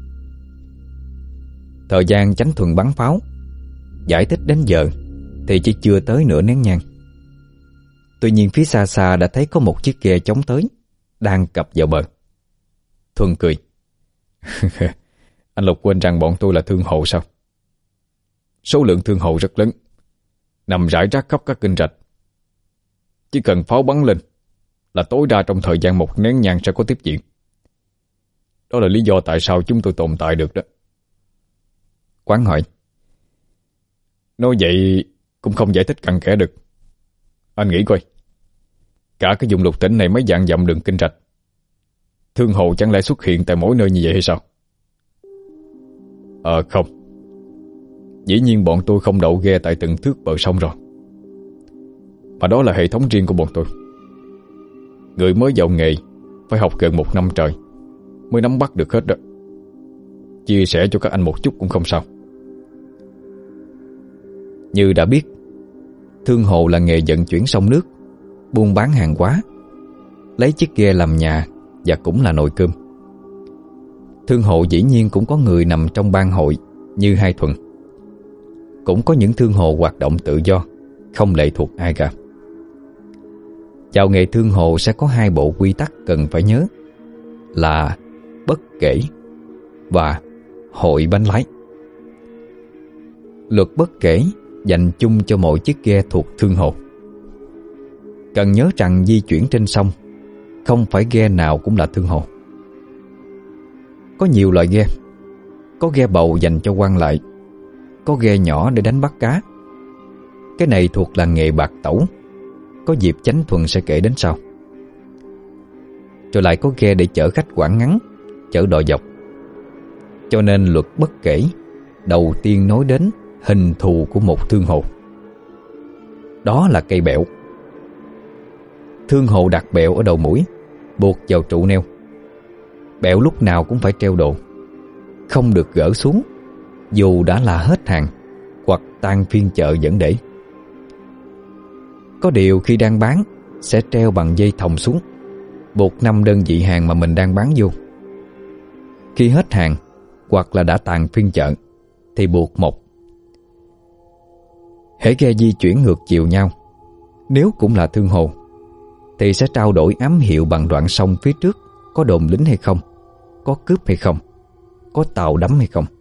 Thời gian Chánh Thuần bắn pháo giải thích đến giờ thì chỉ chưa tới nửa nén nhang. Tuy nhiên phía xa xa đã thấy có một chiếc ghe chống tới, đang cập vào bờ. Thuần cười. Anh Lục quên rằng bọn tôi là thương hộ sao? Số lượng thương hộ rất lớn, nằm rải rác khắp các kênh rạch. Chỉ cần pháo bắn lên là tối đa trong thời gian một nén nhang sẽ có tiếp diện. Đó là lý do tại sao chúng tôi tồn tại được đó. Quán hỏi. Nói vậy cũng không giải thích cặn kẽ được. Anh nghĩ coi, cả cái vùng lục tỉnh này mấy vạn dặm đường kênh rạch, thương hồ chẳng lẽ xuất hiện tại mỗi nơi như vậy hay sao? Ờ không, dĩ nhiên bọn tôi không đậu ghe tại từng thước bờ sông rồi, mà đó là hệ thống riêng của bọn tôi. Người mới vào nghề phải học gần một năm trời mới nắm bắt được hết đó. Chia sẻ cho các anh một chút cũng không sao. Như đã biết, thương hồ là nghề vận chuyển sông nước, buôn bán hàng hóa, lấy chiếc ghe làm nhà và cũng là nồi cơm. Thương hộ dĩ nhiên cũng có người nằm trong ban hội như hai Thuần. Cũng có những thương hộ hoạt động tự do, không lệ thuộc ai cả. Vào nghề thương hộ sẽ có hai bộ quy tắc cần phải nhớ là bất kể và hội bánh lái. Luật bất kể dành chung cho mỗi chiếc ghe thuộc thương hộ. Cần nhớ rằng di chuyển trên sông không phải ghe nào cũng là thương hộ. Có nhiều loại ghe. Có ghe bầu dành cho quan lại, có ghe nhỏ để đánh bắt cá. Cái này thuộc là nghề bạc tẩu, có dịp Chánh Thuần sẽ kể đến sau. Rồi lại có ghe để chở khách quãng ngắn, chở đò dọc. Cho nên luật bất kể đầu tiên nói đến hình thù của một thương hộ. Đó là cây bẹo. Thương hộ đặt bẹo ở đầu mũi, buộc vào trụ neo. Bẹo lúc nào cũng phải treo độ, không được gỡ xuống, dù đã là hết hàng hoặc tan phiên chợ vẫn để. Có điều khi đang bán sẽ treo bằng dây thòng xuống, buộc năm đơn vị hàng mà mình đang bán vô. Khi hết hàng hoặc là đã tàn phiên chợ thì buộc một. Hễ ghe di chuyển ngược chiều nhau, nếu cũng là thương hồ, thì sẽ trao đổi ám hiệu bằng đoạn sông phía trước có đồn lính hay không, có cướp hay không, có tàu đắm hay không.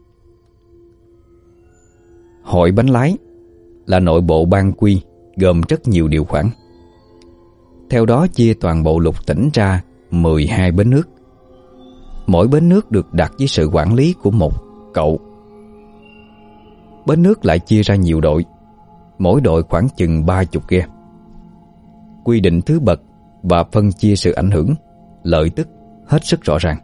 Hội bánh lái là nội bộ ban quy gồm rất nhiều điều khoản. Theo đó chia toàn bộ lục tỉnh ra mười hai bến nước. Mỗi bến nước được đặt dưới sự quản lý của một cậu. Bến nước lại chia ra nhiều đội, mỗi đội khoảng chừng ba chục ghe. Quy định thứ bậc và phân chia sự ảnh hưởng, lợi tức hết sức rõ ràng.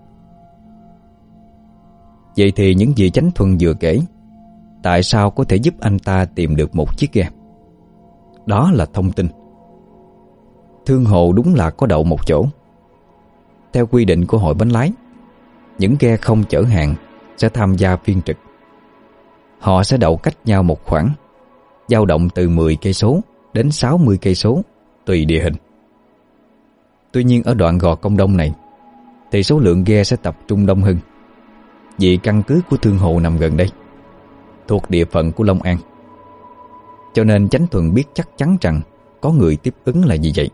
Vậy thì những gì Chánh Thuần vừa kể, tại sao có thể giúp anh ta tìm được một chiếc ghe? Đó là thông tin. Thương hộ đúng là có đậu một chỗ. Theo quy định của hội bánh lái, những ghe không chở hàng sẽ tham gia phiên trực. Họ sẽ đậu cách nhau một khoảng, dao động từ mười cây số đến sáu mươi cây số tùy địa hình. Tuy nhiên ở đoạn gò Công Đông này thì số lượng ghe sẽ tập trung đông hơn, vì căn cứ của thương hộ nằm gần đây, thuộc địa phận của Long An. Cho nên Chánh Thuần biết chắc chắn rằng có người tiếp ứng là gì vậy.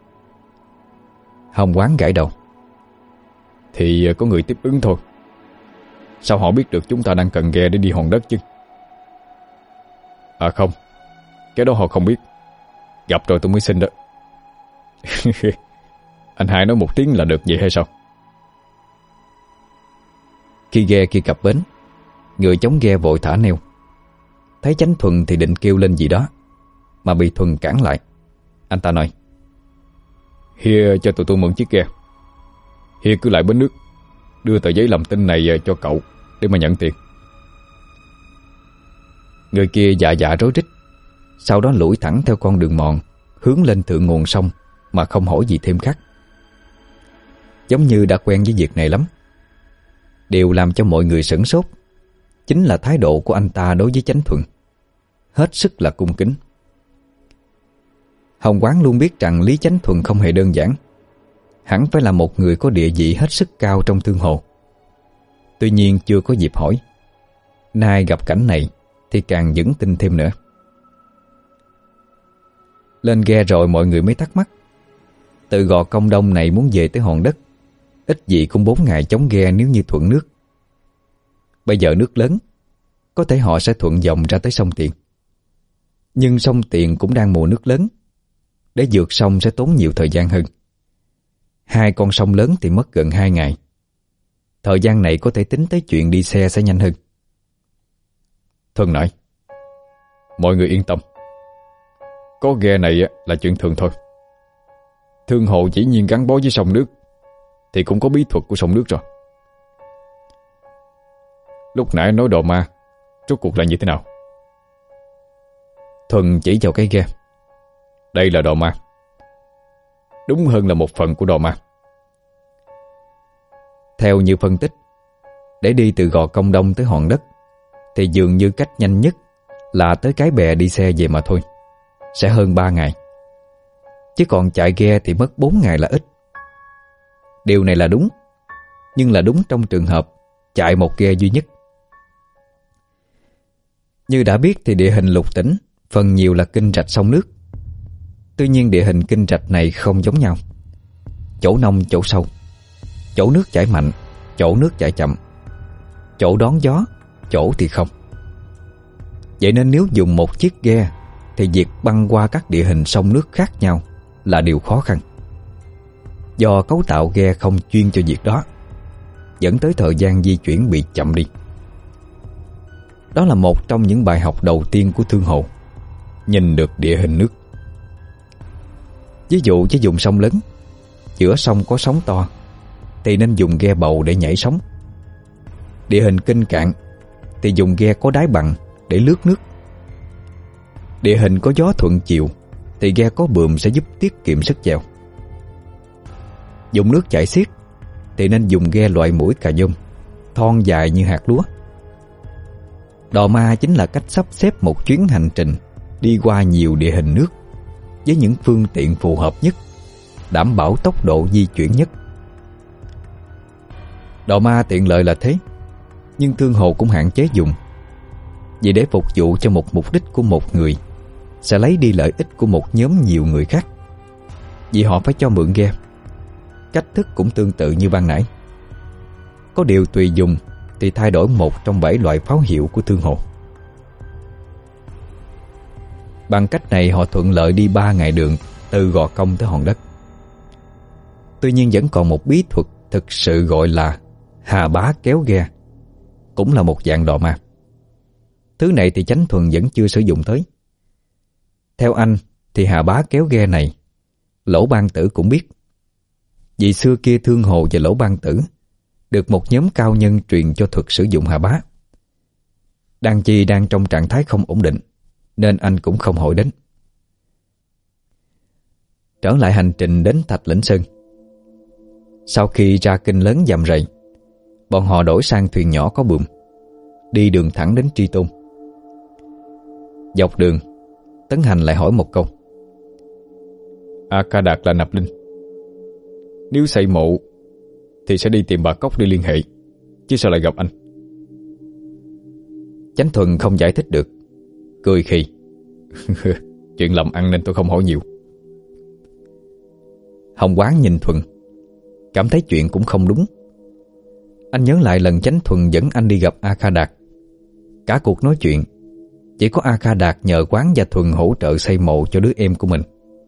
Hồng Quán gãi đầu. Thì có người tiếp ứng thôi, sao họ biết được chúng ta đang cần ghe để đi hòn đất chứ? À không, cái đó họ không biết. Gặp rồi tôi mới xin đó. Anh hai nói một tiếng là được vậy hay sao? Khi ghe kia cập bến, người chống ghe vội thả neo. Thấy Chánh Thuần thì định kêu lên gì đó, mà bị Thuần cản lại. Anh ta nói: Hia cho tụi tôi mượn chiếc ghe. Hia cứ lại bến nước, đưa tờ giấy làm tin này cho cậu để mà nhận tiền. Người kia dạ dạ rối rít, sau đó lủi thẳng theo con đường mòn hướng lên thượng nguồn sông mà không hỏi gì thêm khác. Giống như đã quen với việc này lắm. Điều làm cho mọi người sửng sốt chính là thái độ của anh ta đối với Chánh Thuần. hết sức là cung kính. Hồng Quán luôn biết rằng Lý Chánh Thuần không hề đơn giản, hẳn phải là một người có địa vị hết sức cao trong thương hồ. Tuy nhiên chưa có dịp hỏi, nay gặp cảnh này thì càng vững tin thêm nữa. Lên ghe rồi mọi người mới thắc mắc, từ Gò Công Đông này muốn về tới Hòn Đất, ít gì cũng bốn ngày chống ghe nếu như thuận nước. Bây giờ nước lớn, có thể họ sẽ thuận dòng ra tới sông Tiền. Nhưng sông Tiền cũng đang mùa nước lớn, để vượt sông sẽ tốn nhiều thời gian hơn. Hai con sông lớn thì mất gần hai ngày. Thời gian này có thể tính tới chuyện đi xe sẽ nhanh hơn. Thuần nói, mọi người yên tâm, có ghe này là chuyện thường thôi. Thương hồ dĩ nhiên gắn bó với sông nước thì cũng có bí thuật của sông nước rồi. Lúc nãy nói đồ ma, rốt cuộc là như thế nào? Thuần chỉ vào cái ghe. Đây là đồ ma, đúng hơn là một phần của đồ ma. Theo như phân tích, để đi từ Gò Công Đông tới Hòn Đất thì dường như cách nhanh nhất là tới cái bè đi xe về mà thôi, sẽ hơn ba ngày. Chứ còn chạy ghe thì mất bốn ngày là ít. Điều này là đúng, nhưng là đúng trong trường hợp chạy một ghe duy nhất. Như đã biết thì địa hình lục tỉnh phần nhiều là kênh rạch sông nước. Tuy nhiên địa hình kênh rạch này không giống nhau. Chỗ nông chỗ sâu, chỗ nước chảy mạnh, chỗ nước chảy chậm, chỗ đón gió, chỗ thì không. Vậy nên nếu dùng một chiếc ghe thì việc băng qua các địa hình sông nước khác nhau là điều khó khăn. Do cấu tạo ghe không chuyên cho việc đó, dẫn tới thời gian di chuyển bị chậm đi. Đó là một trong những bài học đầu tiên của thương hồ, nhìn được địa hình nước. Ví dụ với vùng sông lớn, giữa sông có sóng to thì nên dùng ghe bầu để nhảy sóng. Địa hình kênh cạn thì dùng ghe có đáy bằng để lướt nước. Địa hình có gió thuận chiều thì ghe có buồm sẽ giúp tiết kiệm sức chèo. Dùng nước chảy xiết thì nên dùng ghe loại mũi cà dông, thon dài như hạt lúa. Đò ma chính là cách sắp xếp một chuyến hành trình đi qua nhiều địa hình nước với những phương tiện phù hợp nhất, đảm bảo tốc độ di chuyển nhất. Đò ma tiện lợi là thế, nhưng thương hồ cũng hạn chế dùng. Vì để phục vụ cho một mục đích của một người sẽ lấy đi lợi ích của một nhóm nhiều người khác, vì họ phải cho mượn ghe. Cách thức cũng tương tự như ban nãy. Có điều tùy dùng thì thay đổi một trong bảy loại pháo hiệu của thương hồ. Bằng cách này họ thuận lợi đi ba ngày đường từ Gò Công tới Hòn Đất. Tuy nhiên vẫn còn một bí thuật thực sự gọi là hà bá kéo ghe, cũng là một dạng đò ma. Thứ này thì Chánh Thuần vẫn chưa sử dụng tới. Theo anh thì hà bá kéo ghe này Lỗ Ban Tử cũng biết. Vì xưa kia thương hồ và Lỗ Ban Tử được một nhóm cao nhân truyền cho thuật sử dụng hà bá. Đan Chi đang trong trạng thái không ổn định nên anh cũng không hỏi đến. Trở lại hành trình đến Thạch Lĩnh Sơn. Sau khi ra kênh lớn dầm rầy, bọn họ đổi sang thuyền nhỏ có buồm, đi đường thẳng đến Tri Tôn. Dọc đường, Tấn Hành lại hỏi một câu. A Ca Đạt là nạp linh, nếu xây mộ thì sẽ đi tìm bà Cốc để liên hệ, chứ sao lại gặp anh? Chánh Thuần không giải thích được, cười khì. Chuyện làm ăn nên tôi không hỏi nhiều. Hồng Quán nhìn Thuần, cảm thấy chuyện cũng không đúng. Anh nhớ lại lần Chánh Thuần dẫn anh đi gặp A Ca Đạt. Cả cuộc nói chuyện chỉ có A Ca Đạt nhờ Quán và Thuần hỗ trợ xây mộ cho đứa em của mình.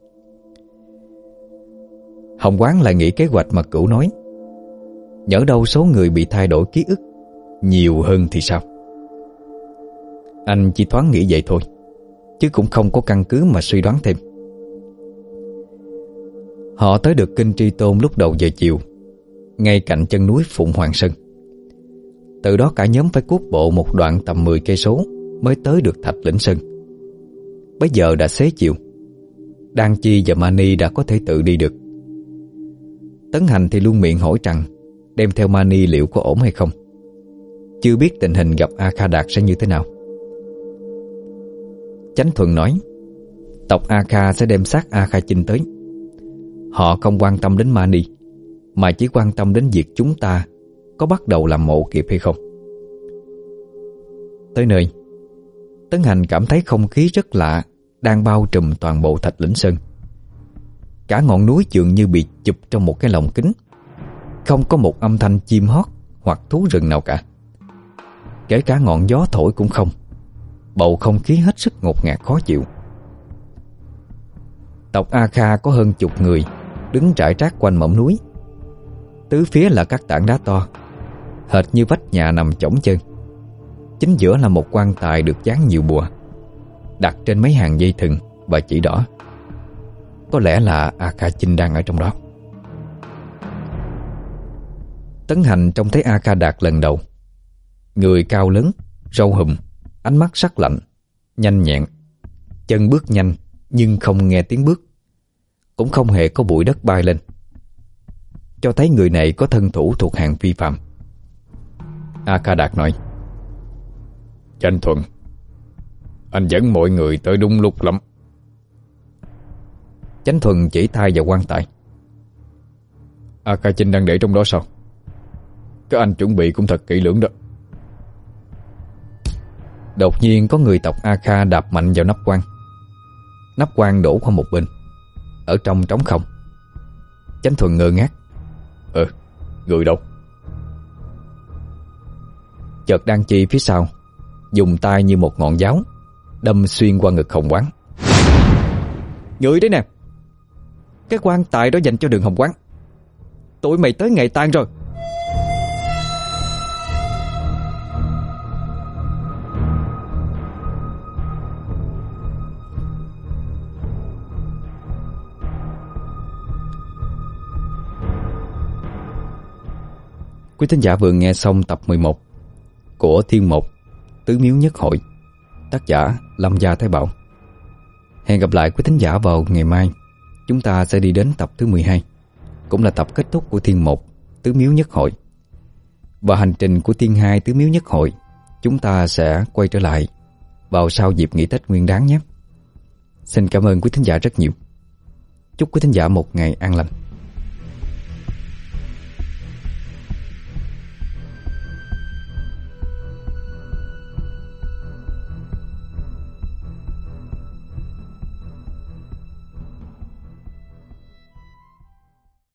Hồng Quán lại nghĩ kế hoạch mà Cửu nói. Nhỡ đâu số người bị thay đổi ký ức nhiều hơn thì sao? Anh chỉ thoáng nghĩ vậy thôi, chứ cũng không có căn cứ mà suy đoán thêm. Họ tới được Kinh Tri Tôn lúc đầu giờ chiều, ngay cạnh chân núi Phụng Hoàng Sơn. Từ đó cả nhóm phải cuốc bộ một đoạn tầm mười cây số mới tới được Thạch Lĩnh Sơn. Bây giờ đã xế chiều, Đan Chi và Mani đã có thể tự đi được. Tấn Hành thì luôn miệng hỏi rằng đem theo Mani liệu có ổn hay không. Chưa biết tình hình gặp A Ca Đạt sẽ như thế nào. Chánh Thuần nói tộc A Kha sẽ đem xác A Kha Chinh tới. Họ không quan tâm đến Mani, mà chỉ quan tâm đến việc chúng ta có bắt đầu làm mộ kịp hay không. Tới nơi, Tấn Hành cảm thấy không khí rất lạ đang bao trùm toàn bộ Thạch Lĩnh Sơn. Cả ngọn núi dường như bị chụp trong một cái lồng kính, không có một âm thanh chim hót hoặc thú rừng nào cả. Kể cả ngọn gió thổi cũng không. Bầu không khí hết sức ngột ngạt khó chịu. Tộc A Kha có hơn chục người đứng rải rác quanh mỏm núi. Tứ phía là các tảng đá to, hệt như vách nhà nằm chổng chân. Chính giữa là một quan tài được dán nhiều bùa, đặt trên mấy hàng dây thừng và chỉ đỏ. Có lẽ là A Kha Chinh đang ở trong đó. Tấn Hành trông thấy A Kha Đạt lần đầu. Người cao lớn, râu hùm, ánh mắt sắc lạnh, nhanh nhẹn, chân bước nhanh nhưng không nghe tiếng bước, cũng không hề có bụi đất bay lên, cho thấy người này có thân thủ thuộc hàng phi phàm. A Kha Đạt nói: Chánh Thuần, anh dẫn mọi người tới đúng lúc lắm. Chánh Thuần chỉ tay vào quan tài. A Kha Chinh đang để trong đó sao? Các anh chuẩn bị cũng thật kỹ lưỡng đó. Đột nhiên có người tộc A Kha đạp mạnh vào nắp quan. Nắp quan đổ qua một bên, ở trong trống không. Chánh Thuần ngơ ngác. Ờ, người đâu? Chợt Đan Chi phía sau dùng tay như một ngọn giáo đâm xuyên qua ngực Hồng Quán. Người đấy nè, cái quan tài đó dành cho Đường Hồng Quán. Tụi mày tới ngày tan rồi. Quý thính giả vừa nghe xong tập mười một của Thiên Một Tứ Miếu Nhất Hội, tác giả Lâm Gia Thái Bảo. Hẹn gặp lại quý thính giả vào ngày mai. Chúng ta sẽ đi đến tập thứ mười hai, cũng là tập kết thúc của Thiên Một Tứ Miếu Nhất Hội. Và hành trình của Thiên Hai Tứ Miếu Nhất Hội chúng ta sẽ quay trở lại vào sau dịp nghỉ Tết Nguyên Đán nhé. Xin cảm ơn quý thính giả rất nhiều. Chúc quý thính giả một ngày an lành.